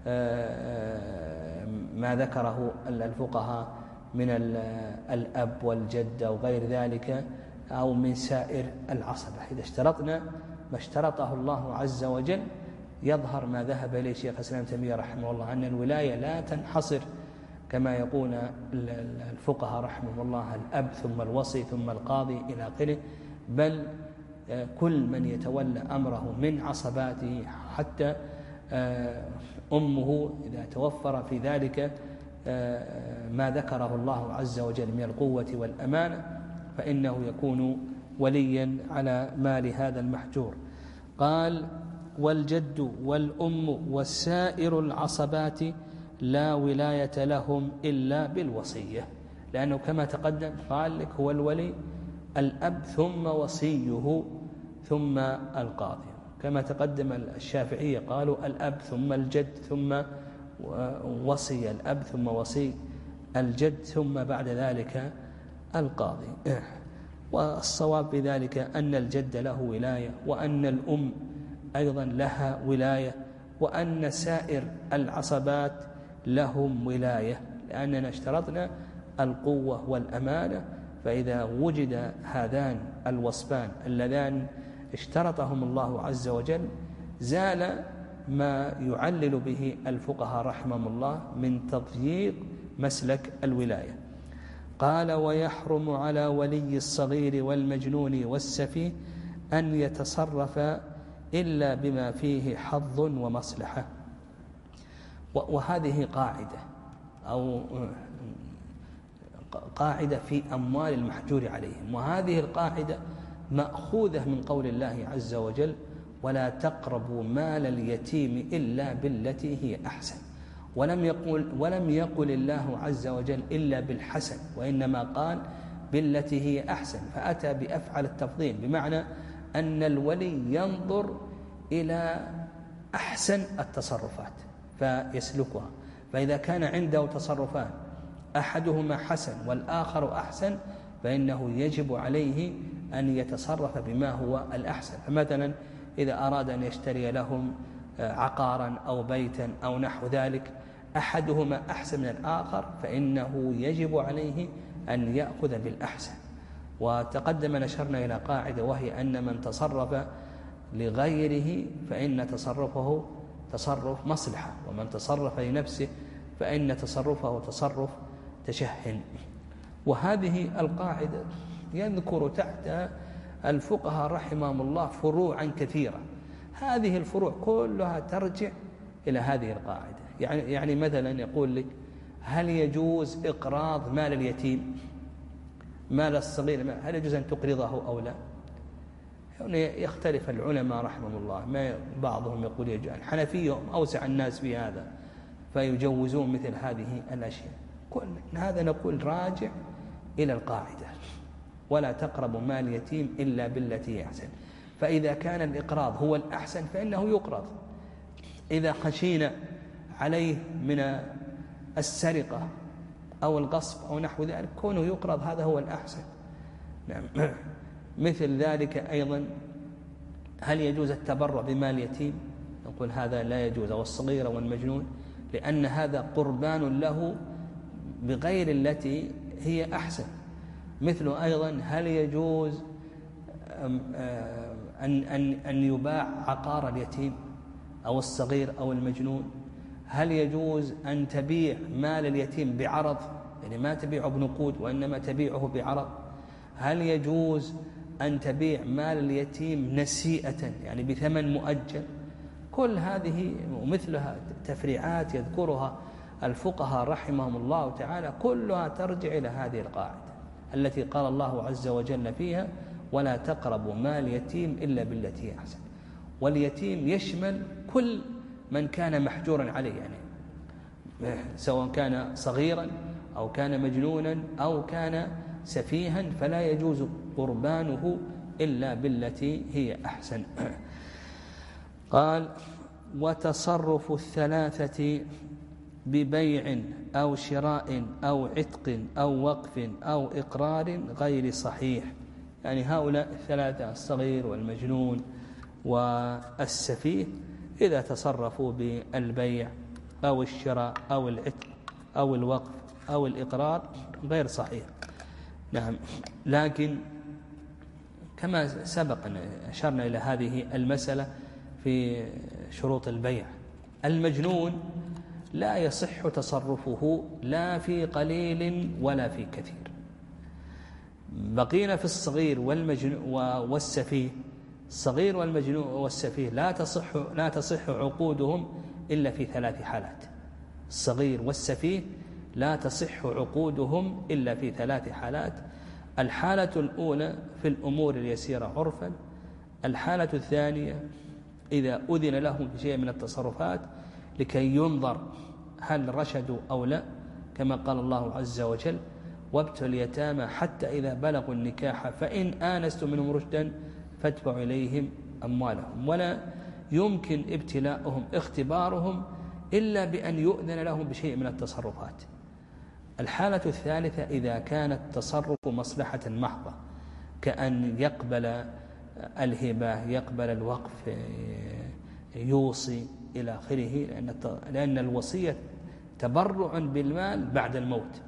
ما ذكره الفقهاء من الأب والجد أو غير ذلك أو من سائر العصبة، إذا اشترطنا ما اشترطه الله عز وجل، يظهر ما ذهب إليه شيخ الإسلام ابن تيمية رحمه الله، أن الولاية لا تنحصر كما يقول الفقهاء رحمه الله الأب ثم الوصي ثم القاضي إلى آخره، بل كل من يتولى أمره من عصباته، حتى أمه إذا توفر في ذلك ما ذكره الله عز وجل من القوة والأمانة، فإنه يكون وليا على مال هذا المحجور. قال: والجد والأم والسائر العصبات لا ولاية لهم إلا بالوصية، لأنه كما تقدم قال لك هو الولي الأب ثم وصيه ثم القاضي. كما تقدم الشافعية قالوا الأب ثم الجد ثم وصي الأب ثم وصي الجد ثم بعد ذلك القاضي. والصواب في ذلك أن الجد له ولاية، وأن الأم أيضا لها ولاية، وأن سائر العصبات لهم ولاية، لأننا اشترطنا القوة والأمانة. فإذا وجد هذان الوصفان اللذان اشترطهم الله عز وجل، زال ما يعلل به الفقهاء رحمهم الله من تضييق مسلك الولاية. قال: ويحرم على ولي الصغير والمجنون والسفيه أن يتصرف إلا بما فيه حظ ومصلحة. وهذه قاعدة أو قاعدة في أموال المحجور عليهم، وهذه القاعدة مأخوذة من قول الله عز وجل: ولا تقربوا مال اليتيم إلا بالتي هي أحسن. ولم يقل ولم يقل الله عز وجل إلا بالحسن، وإنما قال بالتي هي أحسن، فأتى بأفعل التفضيل، بمعنى أن الولي ينظر إلى أحسن التصرفات فيسلكها. فإذا كان عنده تصرفان أحدهما حسن والآخر أحسن، فإنه يجب عليه أن يتصرف بما هو الأحسن. فمثلا إذا أراد أن يشتري لهم عقارا أو بيتا أو نحو ذلك، أحدهما أحسن من الآخر، فإنه يجب عليه أن يأخذ بالأحسن. وتقدم نشرنا إلى قاعدة، وهي أن من تصرف لغيره فإن تصرفه تصرف مصلحة، ومن تصرف لنفسه فإن تصرفه تصرف تشهن. وهذه القاعدة يذكر تحت الفقهاء رحمهم الله فروعا كثيرة، هذه الفروع كلها ترجع إلى هذه القاعدة. يعني يعني مثلا يقول لك: هل يجوز إقراض مال اليتيم، مال الصغير، هل يجوز أن تقرضه أو لا؟ يعني يختلف العلماء رحمهم الله، ما بعضهم يقول يجوز، الحنفية هم أوسع الناس في هذا فيجوزون مثل هذه الأشياء. هذا نقول راجع إلى القاعدة: ولا تقربوا مال اليتيم إلا بالتي هي أحسن. فإذا كان الإقراض هو الأحسن فإنه يقرض. إذا خشينا عليه من السرقة أو الغصب أو نحو ذلك، كونه يقرض هذا هو الأحسن. نعم. مثل ذلك أيضا: هل يجوز التبرع بمال اليتيم؟ نقول هذا لا يجوز، والصغير والمجنون، لأن هذا قربان له بغير التي هي أحسن. مثل أيضا: هل يجوز أن, أن, أن يباع عقار اليتيم أو الصغير أو المجنون؟ هل يجوز أن تبيع مال اليتيم بعرض، يعني ما تبيعه بنقود وإنما تبيعه بعرض؟ هل يجوز أن تبيع مال اليتيم نسيئة يعني بثمن مؤجل؟ كل هذه ومثلها تفريعات يذكرها الفقهاء رحمهم الله تعالى، كلها ترجع إلى هذه القاعدة التي قال الله عز وجل فيها: ولا تقربوا مال اليتيم إلا بالتي هي أحسن. واليتيم يشمل كل من كان محجورا عليه، يعني سواء كان صغيرا أو كان مجنونا أو كان سفيها، فلا يجوز قربانه إلا بالتي هي أحسن. قال: وتصرف الثلاثة ببيع أو شراء أو عتق أو وقف أو إقرار غير صحيح. يعني هؤلاء الثلاثة الصغير والمجنون والسفيه إذا تصرفوا بالبيع أو الشراء أو العتق أو الوقف أو الإقرار غير صحيح. نعم، لكن كما سبق أن أشرنا إلى هذه المسألة في شروط البيع، المجنون لا يصح تصرفه لا في قليل ولا في كثير. بقينا في الصغير والمجنون والسفيه. الصغير والمجنون والسفيه لا تصح لا تصح عقودهم إلا في ثلاث حالات. الصغير والسفيه لا تصح عقودهم إلا في ثلاث حالات. الحالة الأولى في الأمور اليسيرة عرفا. الحالة الثانية إذا أذن لهم بشيء من التصرفات لكي ينظر هل رشدوا أو لا، كما قال الله عز وجل: وابتلوا اليتامى حتى إذا بلغوا النكاح فإن آنستم منهم رشدا فادفعوا إليهم أموالهم. ولا يمكن ابتلاؤهم اختبارهم إلا بأن يؤذن لهم بشيء من التصرفات. الحالة الثالثة إذا كان التصرف مصلحة محضة، كأن يقبل الهبة، يقبل الوقف، يوصي إلى آخره، لأن الوصية تبرع بالمال بعد الموت.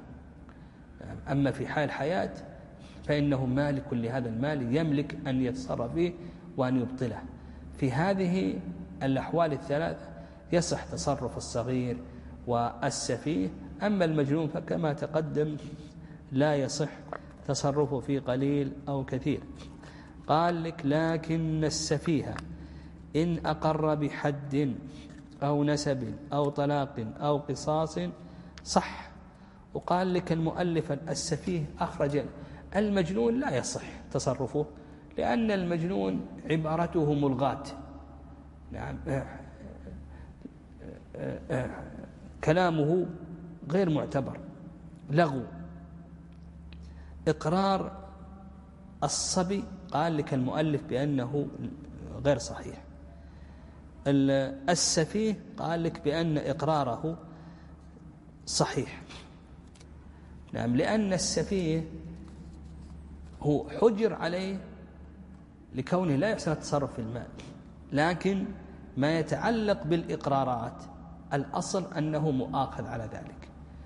أما في حال الحياة فإنه مالك لهذا المال، يملك أن يتصرف به وأن يبطله. في هذه الأحوال الثلاثة يصح تصرف الصغير والسفيه. أما المجنون فكما تقدم لا يصح تصرفه في قليل أو كثير. قال لك: لكن السفيه إن أقر بحد أو نسب أو طلاق أو قصاص صح. وقال لك المؤلف: السفيه أخرج المجنون لا يصح تصرفه، لأن المجنون عبارته ملغاة. نعم، كلامه غير معتبر، لغو. إقرار الصبي قال لك المؤلف بأنه غير صحيح. السفيه قال لك بأن إقراره صحيح. نعم، لأن السفيه هو حجر عليه لكونه لا يحسن التصرف في المال، لكن ما يتعلق بالإقرارات الأصل أنه مؤاخذ على ذلك.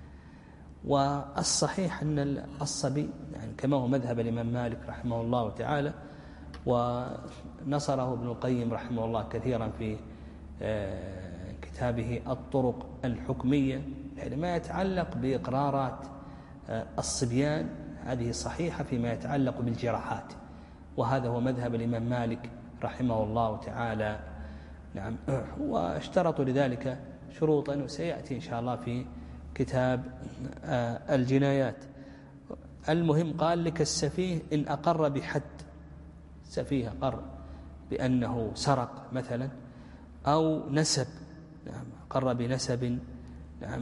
والصحيح أن الصبي يعني كما هو مذهب الإمام مالك رحمه الله تعالى، ونصره ابن القيم رحمه الله كثيرا في كتابه الطرق الحكمية، يعني ما يتعلق بإقرارات الصبيان هذه صحيحة فيما يتعلق بالجراحات، وهذا هو مذهب الإمام مالك رحمه الله تعالى. نعم، واشترطوا لذلك شروطا وسيأتي إن شاء الله في كتاب الجنايات. المهم قال لك السفيه إن أقر بحد، سفيه أقر بأنه سرق مثلا أو نسب، نعم أقر بنسب، نعم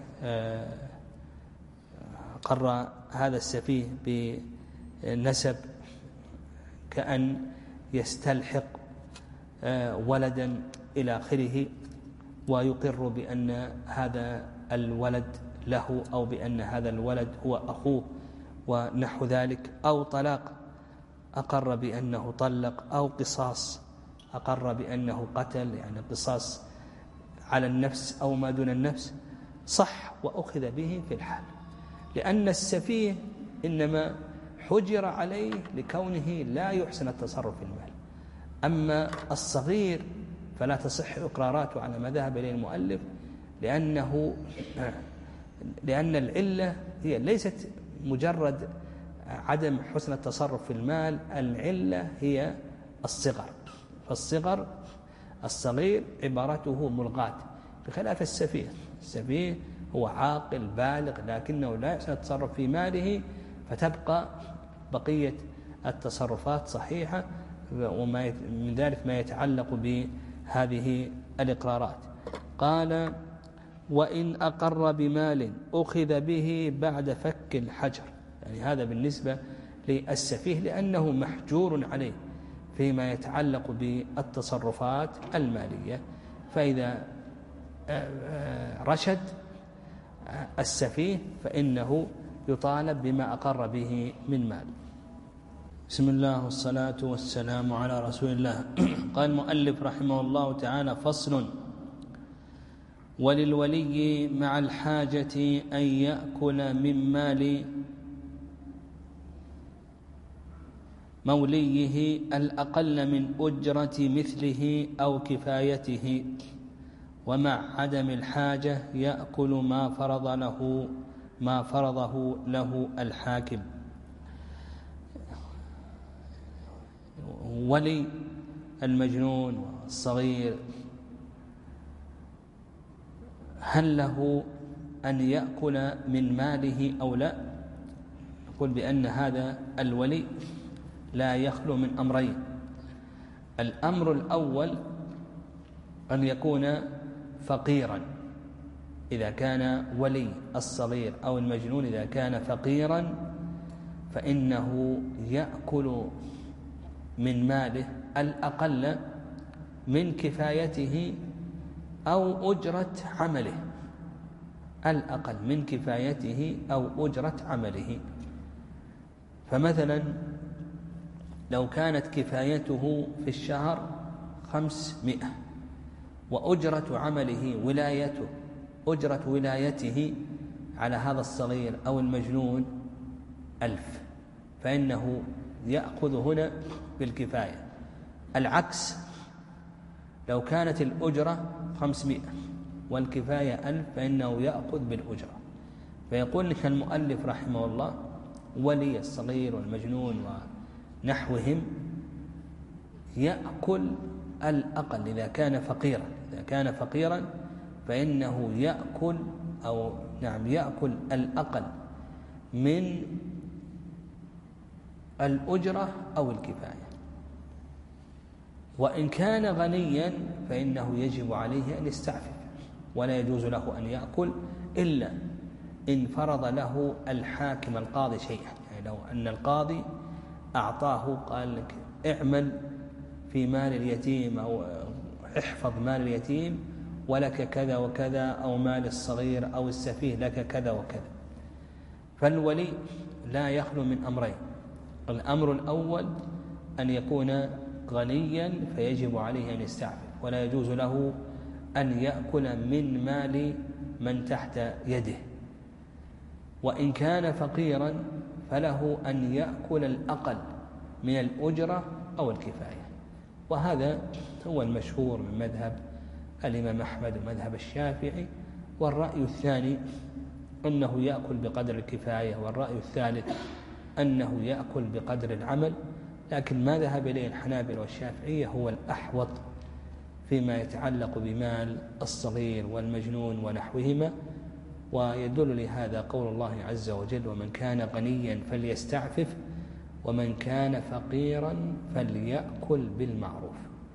أقر هذا السفيه بنسب كأن يستلحق ولدا إلى آخره، ويقر بأن هذا الولد له أو بأن هذا الولد هو أخوه ونحو ذلك، أو طلاق أقر بأنه طلق، أو قصاص أقر بأنه قتل، يعني قصاص على النفس أو ما دون النفس، صح وأخذ به في الحال، لأن السفيه إنما حجر عليه لكونه لا يحسن التصرف في المال. أما الصغير فلا تصح إقراراته على ما ذهب إليه المؤلف، لأنه لأن العلة هي ليست مجرد عدم حسن التصرف في المال، العلة هي الصغر، فالصغر الصغير عبارته ملغاة، بخلاف السفيه. السفيه هو عاقل بالغ لكنه لا يحسن التصرف في ماله، فتبقى بقية التصرفات صحيحة، وما من ذلك ما يتعلق بهذه الإقرارات. قال: وإن أقر بمال أخذ به بعد فك الحجر، يعني هذا بالنسبة للسفيه لأنه محجور عليه فيما يتعلق بالتصرفات المالية، فإذا رشد السفيه فإنه يطالب بما أقر به من مال. بسم الله والصلاة والسلام على رسول الله. قال المؤلف رحمه الله تعالى: فصل: وللولي مع الحاجة أن يأكل من مال موليه الأقل من أجرة مثله أو كفايته، ومع عدم الحاجة يأكل ما فرض له ما فرضه له الحاكم. ولي المجنون والصغير هل له أن يأكل من ماله أو لا؟ نقول بأن هذا الولي لا يخلو من أمرين. الأمر الأول أن يكون فقيرا، إذا كان ولي الصغير أو المجنون إذا كان فقيرا فإنه يأكل من ماله الأقل من كفايته أو أجرة عمله، الأقل من كفايته أو أجرة عمله. فمثلا لو كانت كفايته في الشهر خمسمائة وأجرة عمله ولايته أجرة ولايته على هذا الصغير أو المجنون ألف، فإنه يأخذ هنا بالكفاية. العكس لو كانت الأجرة خمسمائة والكفاية ألف فإنه يأخذ بالأجرة. فيقول لك المؤلف رحمه الله: ولي الصغير والمجنون ونحوهم يأكل الأقل إذا كان فقيرا، إذا كان فقيرا فإنه يأكل أو نعم يأكل الأقل من الأجرة أو الكفاية. وإن كان غنيا فإنه يجب عليه أن يستعفف، ولا يجوز له أن يأكل إلا إن فرض له الحاكم القاضي شيئا، يعني لو أن القاضي أعطاه قال لك اعمل في مال اليتيم أو احفظ مال اليتيم ولك كذا وكذا، أو مال الصغير أو السفيه لك كذا وكذا. فالولي لا يخلو من أمرين: الأمر الأول أن يكون غنيا فيجب عليه أن يستعفف، ولا يجوز له أن يأكل من مال من تحت يده. وإن كان فقيرا فله أن يأكل الأقل من الأجرة أو الكفاية. وهذا هو المشهور من مذهب الإمام أحمد ومذهب الشافعي. والرأي الثاني أنه يأكل بقدر الكفاية، والرأي الثالث أنه يأكل بقدر العمل. لكن ما ذهب إليه الحنابلة والشافعية هو الأحوط فيما يتعلق بمال الصغير والمجنون ونحوهما. ويدل لهذا قول الله عز وجل: ومن كان غنيا فليستعفف ومن كان فقيرا فليأكل بالمعروف.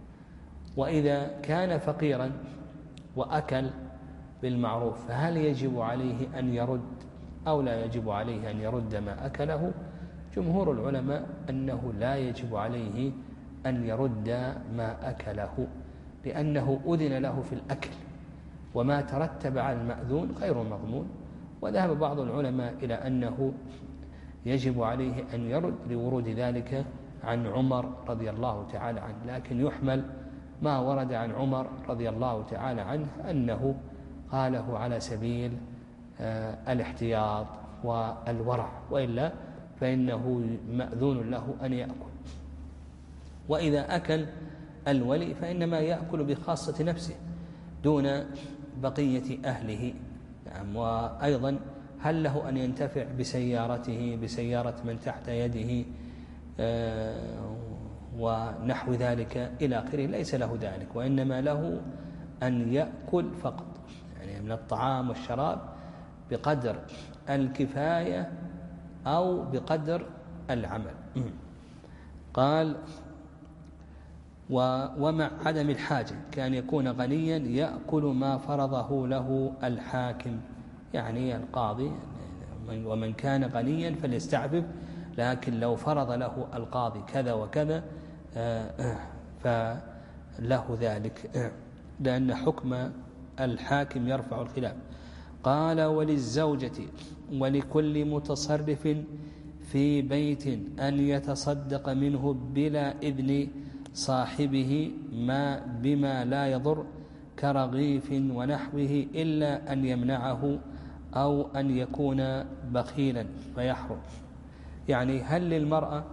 وإذا كان فقيرا وأكل بالمعروف فهل يجب عليه أن يرد أو لا يجب عليه أن يرد ما أكله؟ جمهور العلماء أنه لا يجب عليه أن يرد ما أكله، لأنه أذن له في الأكل، وما ترتب على المأذون غير مضمون. وذهب بعض العلماء إلى أنه يجب عليه أن يرد لورود ذلك عن عمر رضي الله تعالى عنه، لكن يحمل ما ورد عن عمر رضي الله تعالى عنه أنه قاله على سبيل الاحتياط والورع، وإلا فإنه مأذون له أن يأكل. وإذا أكل الولي فإنما يأكل بخاصة نفسه دون بقية أهله. نعم. وأيضا هل له أن ينتفع بسيارته بسيارة من تحت يده ونحو ذلك إلى آخره؟ ليس له ذلك، وإنما له أن يأكل فقط، يعني من الطعام والشراب بقدر الكفاية أو بقدر العمل. قال ومع عدم الحاجة كان يكون غنيا يأكل ما فرضه له الحاكم، يعني القاضي، ومن كان غنيا فليستعفف، لكن لو فرض له القاضي كذا وكذا فله ذلك، لأن حكم الحاكم يرفع الخلاف. قال وللزوجة ولكل متصرف في بيت أن يتصدق منه بلا إذن صاحبه ما بما لا يضر كرغيف ونحوه إلا أن يمنعه أو أن يكون بخيلا فيحرم. يعني هل للمرأة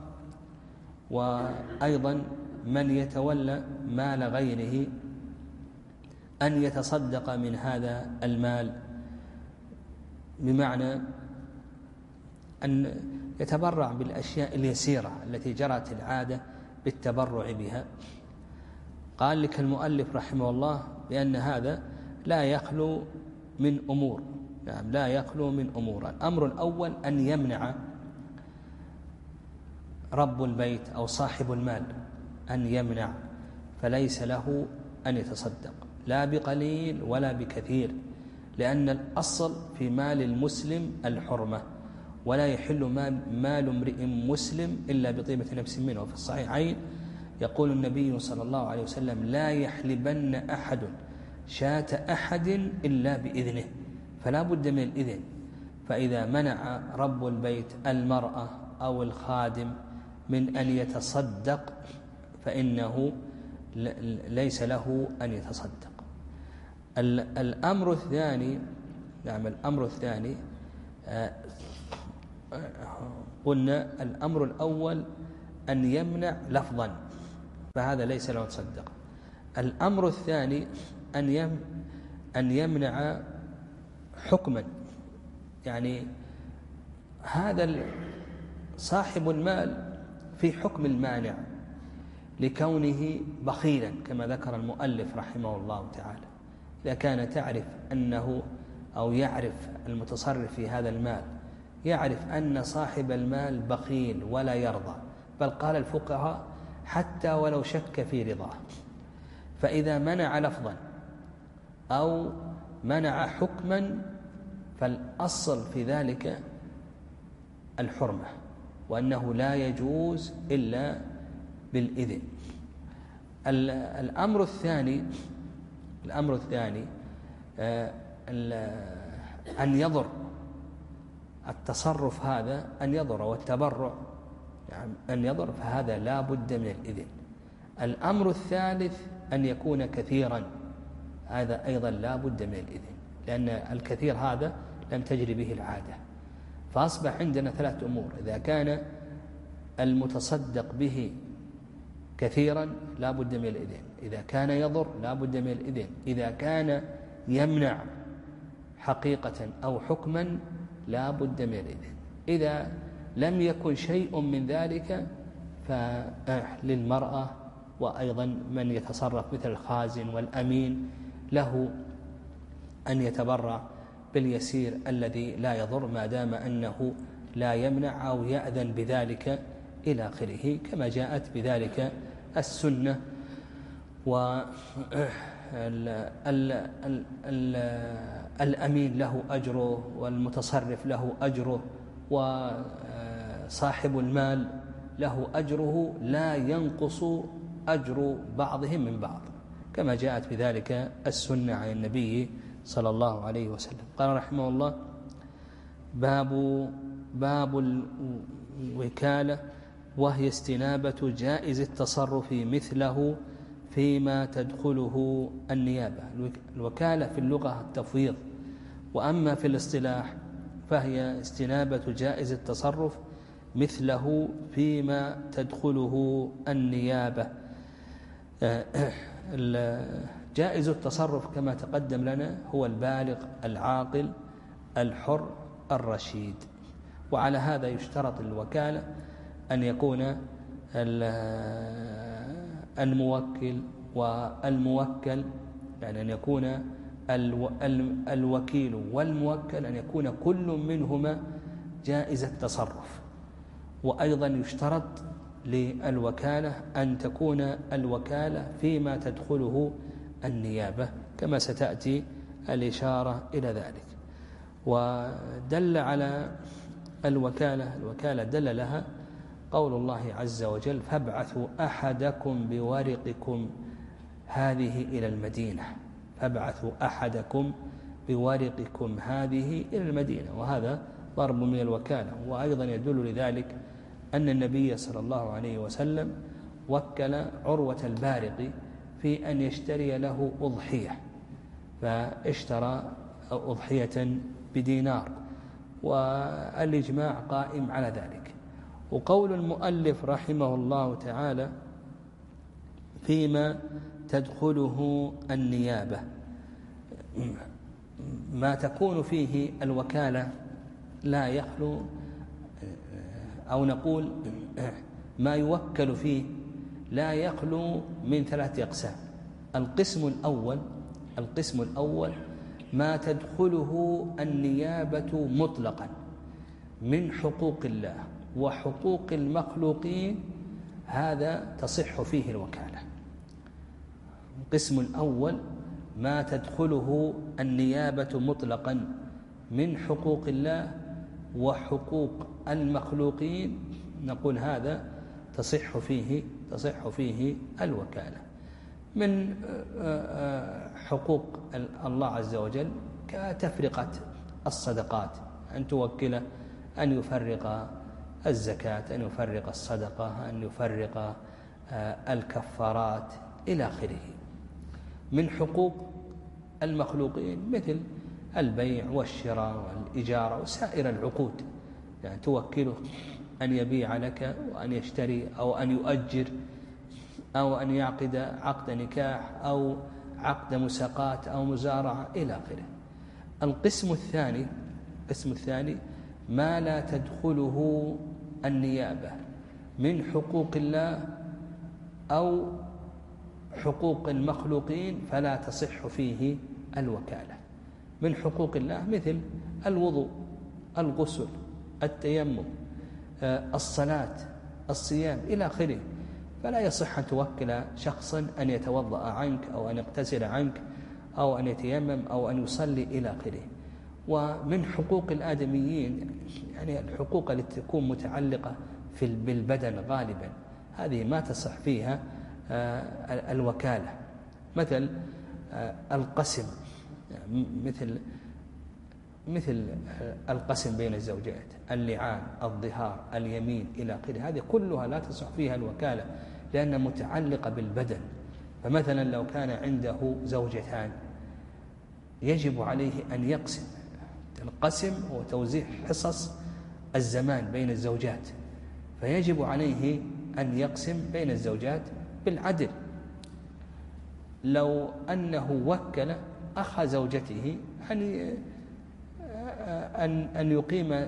وأيضا من يتولى مال غيره أن يتصدق من هذا المال، بمعنى أن يتبرع بالأشياء اليسيرة التي جرت العادة بالتبرع بها؟ قال لك المؤلف رحمه الله بأن هذا لا يخلو من أمور. نعم، لا يخلو من أمور. الأمر الأول أن يمنع رب البيت أو صاحب المال، أن يمنع، فليس له أن يتصدق لا بقليل ولا بكثير، لأن الأصل في مال المسلم الحرمة، ولا يحل مال امرئ مسلم إلا بطيبة نفس منه. وفي الصحيحين يقول النبي صلى الله عليه وسلم لا يحلبن أحد شاة أحد إلا بإذنه، فلا بد من الإذن. فإذا منع رب البيت المرأة أو الخادم من أن يتصدق فإنه ليس له أن يتصدق. الأمر الثاني، نعم الأمر الثاني قلنا الأمر الأول أن يمنع لفظا، فهذا ليس له تصدق. الأمر الثاني أن أن يمنع حكما، يعني هذا صاحب المال في حكم المانع لكونه بخيلا كما ذكر المؤلف رحمه الله تعالى. إذا كان تعرف أنه أو يعرف المتصرف في هذا المال يعرف أن صاحب المال بخيل ولا يرضى، بل قال الفقهاء حتى ولو شك في رضاه، فإذا منع لفظا أو منع حكما فالأصل في ذلك الحرمة، وأنه لا يجوز إلا بالإذن. الأمر الثاني الأمر الثاني أن يضر التصرف، هذا أن يضر، والتبرع يعني أن يضر، فهذا لا بد من الإذن. الأمر الثالث أن يكون كثيرا، هذا أيضا لا بد من الإذن، لأن الكثير هذا لم تجري به العادة. فأصبح عندنا ثلاث أمور: إذا كان المتصدق به كثيرا لا بد من الإذن، إذا كان يضر لا بد من الإذن، إذا كان يمنع حقيقة أو حكما لا بد من الإذن. إذا لم يكن شيء من ذلك فللمرأة وأيضا من يتصرف مثل الخازن والأمين له أن يتبرع باليسير الذي لا يضر ما دام أنه لا يمنع أو يأذن بذلك إلى آخره، كما جاءت بذلك السنة. والأمين له أجره والمتصرف له أجره وصاحب المال له أجره، لا ينقص أجر بعضهم من بعض، كما جاءت بذلك السنة عن النبي صلى الله عليه وسلم. قال رحمه الله: باب باب الوكالة، وهي استنابة جائز التصرف مثله فيما تدخله النيابة. الوكالة في اللغة التفويض، وأما في الاصطلاح فهي استنابة جائز التصرف مثله فيما تدخله النيابة. جائز التصرف كما تقدم لنا هو البالغ العاقل الحر الرشيد. وعلى هذا يشترط الوكالة أن يكون الموكل والموكل، يعني أن يكون الوكيل والموكل أن يكون كل منهما جائز التصرف. وأيضا يشترط للوكالة أن تكون الوكالة فيما تدخله النيابة كما ستأتي الإشارة إلى ذلك. ودل على الوكالة الوكالة دل لها قول الله عز وجل: فابعثوا أحدكم بورقكم هذه إلى المدينة فابعثوا أحدكم بورقكم هذه إلى المدينة. وهذا ضرب من الوكالة. وأيضا يدل لذلك أن النبي صلى الله عليه وسلم وكل عروة البارق في أن يشتري له أضحية، فاشترى أضحية بدينار، والإجماع قائم على ذلك. وقول المؤلف رحمه الله تعالى: فيما تدخله النيابة، ما تكون فيه الوكالة لا يخلو، أو نقول ما يوكل فيه لا يخلو من ثلاثة أقسام. القسم الأول القسم الأول ما تدخله النيابة مطلقا من حقوق الله وحقوق المخلوقين، هذا تصح فيه الوكالة. القسم الأول ما تدخله النيابة مطلقا من حقوق الله وحقوق المخلوقين، نقول هذا تصح فيه تصح فيه الوكالة. من حقوق الله عز وجل كتفرقة الصدقات، أن توكله أن يفرق الزكاة، أن يفرق الصدقة، أن يفرق الكفارات إلى آخره. من حقوق المخلوقين مثل البيع والشراء والإجارة وسائر العقود، يعني توكله أن يبيع لك وأن يشتري أو أن يؤجر أو أن يعقد عقد نكاح أو عقد مساقات أو مزارعة إلى آخره. القسم الثاني القسم الثاني ما لا تدخله النيابة من حقوق الله أو حقوق المخلوقين، فلا تصح فيه الوكالة. من حقوق الله مثل الوضوء، الغسل، التيمم، الصلاة، الصيام إلى آخره، فلا يصح أن توكل شخصا أن يتوضأ عنك أو أن يغتسل عنك أو أن يتيمم أو أن يصلي إلى آخره. ومن حقوق الآدميين يعني الحقوق التي تكون متعلقة في بالبدن غالبا، هذه ما تصح فيها الوكالة، مثل القسم، مثل مثل القسم بين الزوجات، اللعان، الظهار، اليمين إلى آخره، هذه كلها لا تصح فيها الوكالة لأنها متعلقة بالبدن. فمثلا لو كان عنده زوجتان يجب عليه أن يقسم. القسم هو توزيع حصص الزمان بين الزوجات، فيجب عليه أن يقسم بين الزوجات بالعدل. لو أنه وكل أخ زوجته أن أن أن يقيم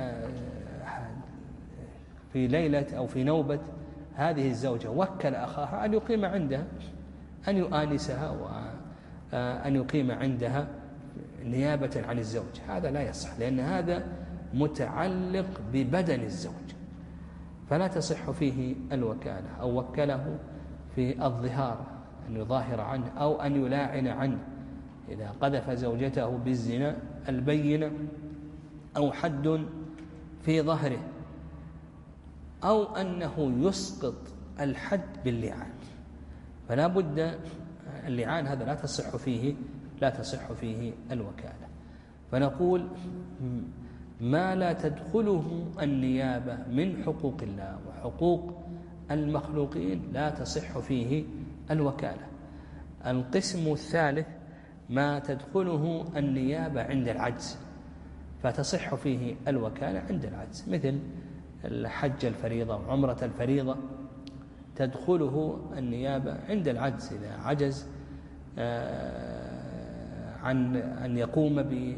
في ليلة أو في نوبة هذه الزوجة، وكل أخاها أن يقيم عندها، أن يؤانسها وأن يقيم عندها نيابة عن الزوج. هذا لا يصح لأن هذا متعلق ببدن الزوج، فلا تصح فيه الوكالة. أو وكله في الظهار أن يظاهر عنه أو أن يلاعن عنه إذا قذف زوجته بالزنا البينة أو حد في ظهره، أو أنه يسقط الحد باللعان، فلا بد اللعان هذا لا تصح فيه لا تصح فيه الوكالة. فنقول ما لا تدخله النيابة من حقوق الله وحقوق المخلوقين لا تصح فيه الوكالة. القسم الثالث ما تدخله النيابة عند العجز، فتصح فيه الوكالة عند العجز، مثل الحج الفريضة وعمرة الفريضة تدخله النيابة عند العجز، إذا عجز عن أن يقوم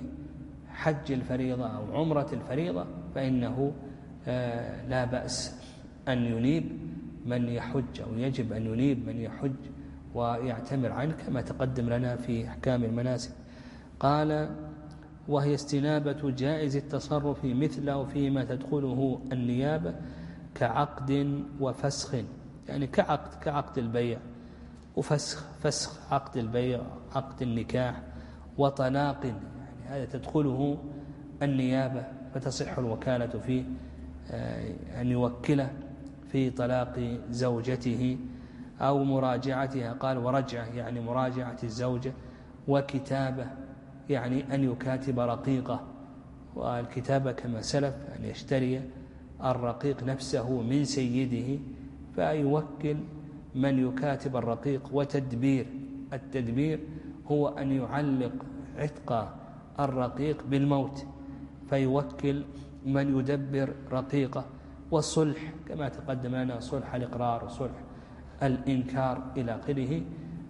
بحج الفريضة أو عمرة الفريضة فإنه لا بأس أن ينيب من يحج، أو يجب أن ينيب من يحج ويعتمر عنه كما تقدم لنا في أحكام المناسك. قال: وهي استنابة جائز التصرف مثله فيما تدخله النيابة كعقد وفسخ، يعني كعقد كعقد البيع وفسخ، فسخ عقد البيع، عقد النكاح، وطلاق، يعني هذا تدخله النيابة فتصح الوكالة فيه، أن يوكله في طلاق زوجته أو مراجعتها. قال: ورجعة يعني مراجعة الزوجة، وكتابة يعني أن يكاتب رقيقة، والكتابة كما سلف أن يشتري الرقيق نفسه من سيده فيوكل من يكاتب الرقيق. وتدبير، التدبير هو أن يعلق عتق الرقيق بالموت فيوكل من يدبر رقيقة. والصلح كما تقدم لنا صلح الإقرار وصلح الإنكار إلى آخره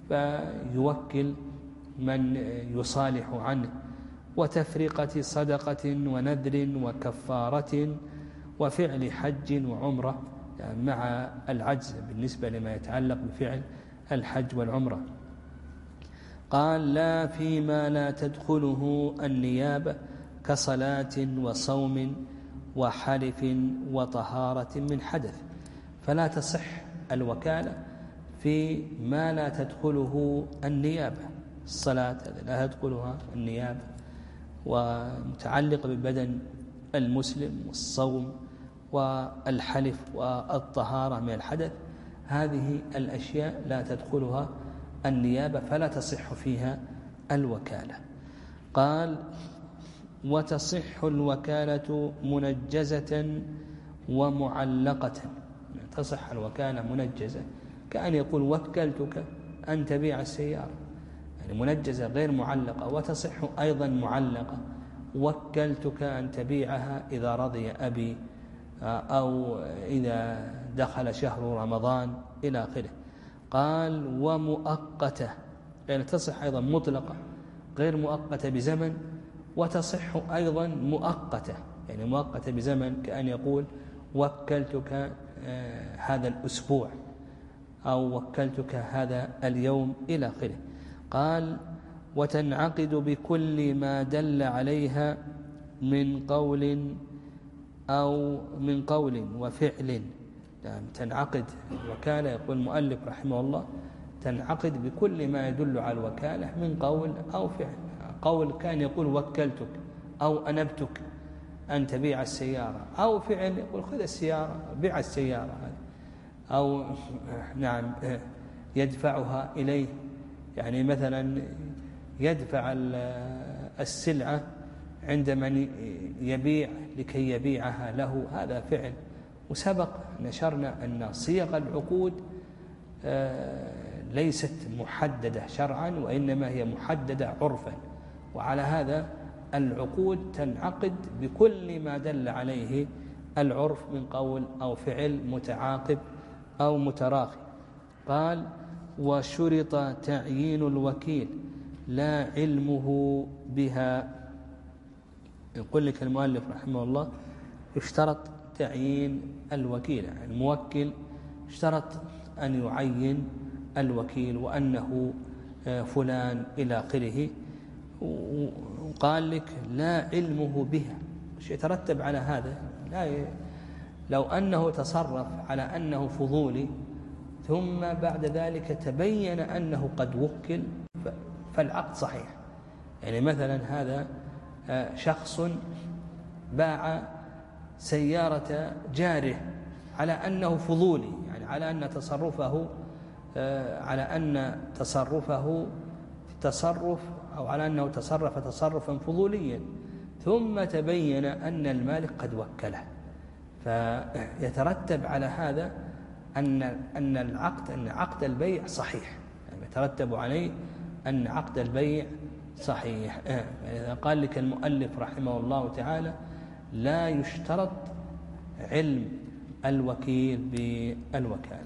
فيوكل من يصالح عنه. وتفرقة صدقة ونذر وكفارة وفعل حج وعمرة، يعني مع العجز بالنسبة لما يتعلق بفعل الحج والعمرة. قال: لا فيما لا تدخله النيابة كصلاة وصوم وحلف وطهارة من حدث، فلا تصح الوكالة في ما لا تدخله النيابة. الصلاة لا تدخلها النيابة ومتعلق ببدن المسلم، والصوم والحلف والطهارة من الحدث، هذه الأشياء لا تدخلها النيابة فلا تصح فيها الوكالة. قال: وتصح الوكالة منجزة ومعلقة، تصح الوكالة منجزة كأن يقول وكلتك أن تبيع السيارة، يعني منجزة غير معلقة. وتصح أيضا معلقة، وكلتك أن تبيعها إذا رضي أبي أو إذا دخل شهر رمضان إلى آخره. قال: ومؤقتة، يعني تصح أيضا مطلقة غير مؤقتة بزمن، وتصح أيضا مؤقتة، يعني مؤقتة بزمن كأن يقول وكلتك هذا الأسبوع أو وكلتك هذا اليوم إلى آخره. قال: وتنعقد بكل ما دل عليها من قول أو من قول وفعل، يعني تنعقد الوكالة، يقول المؤلف رحمه الله تنعقد بكل ما يدل على الوكالة من قول أو فعل. قول كان يقول وكلتك أو أنبتك أن تبيع السيارة، أو فعل يقول خذ السيارة بيع السيارة، أو نعم يدفعها إليه، يعني مثلا يدفع السلعة عند من يبيع لكي يبيعها له، هذا فعل. وسبق نشرنا أن صيغ العقود ليست محددة شرعا وإنما هي محددة عرفا، وعلى هذا العقود تنعقد بكل ما دل عليه العرف من قول أو فعل متعاقب أو متراخي. قال: وشرط تعيين الوكيل لا علمه بها. يقول لك المؤلف رحمه الله يشترط تعيين الوكيل، يعني الموكل اشترط أن يعين الوكيل وأنه فلان إلى آخره، وقال لك لا علمه بها. وش يترتب على هذا؟ لا ي... لو أنه تصرف على أنه فضولي ثم بعد ذلك تبين أنه قد وكل فالعقد صحيح. يعني مثلا هذا شخص باع سيارة جاره على أنه فضولي، يعني على أن تصرفه على أن تصرفه تصرف أو على أنه تصرف تصرفا فضوليا، ثم تبين أن المالك قد وكله، فيترتب على هذا أن أن العقد أن عقد البيع صحيح، يعني يترتب عليه أن عقد البيع صحيح. قال لك المؤلف رحمه الله تعالى لا يشترط علم الوكيل بالوكالة.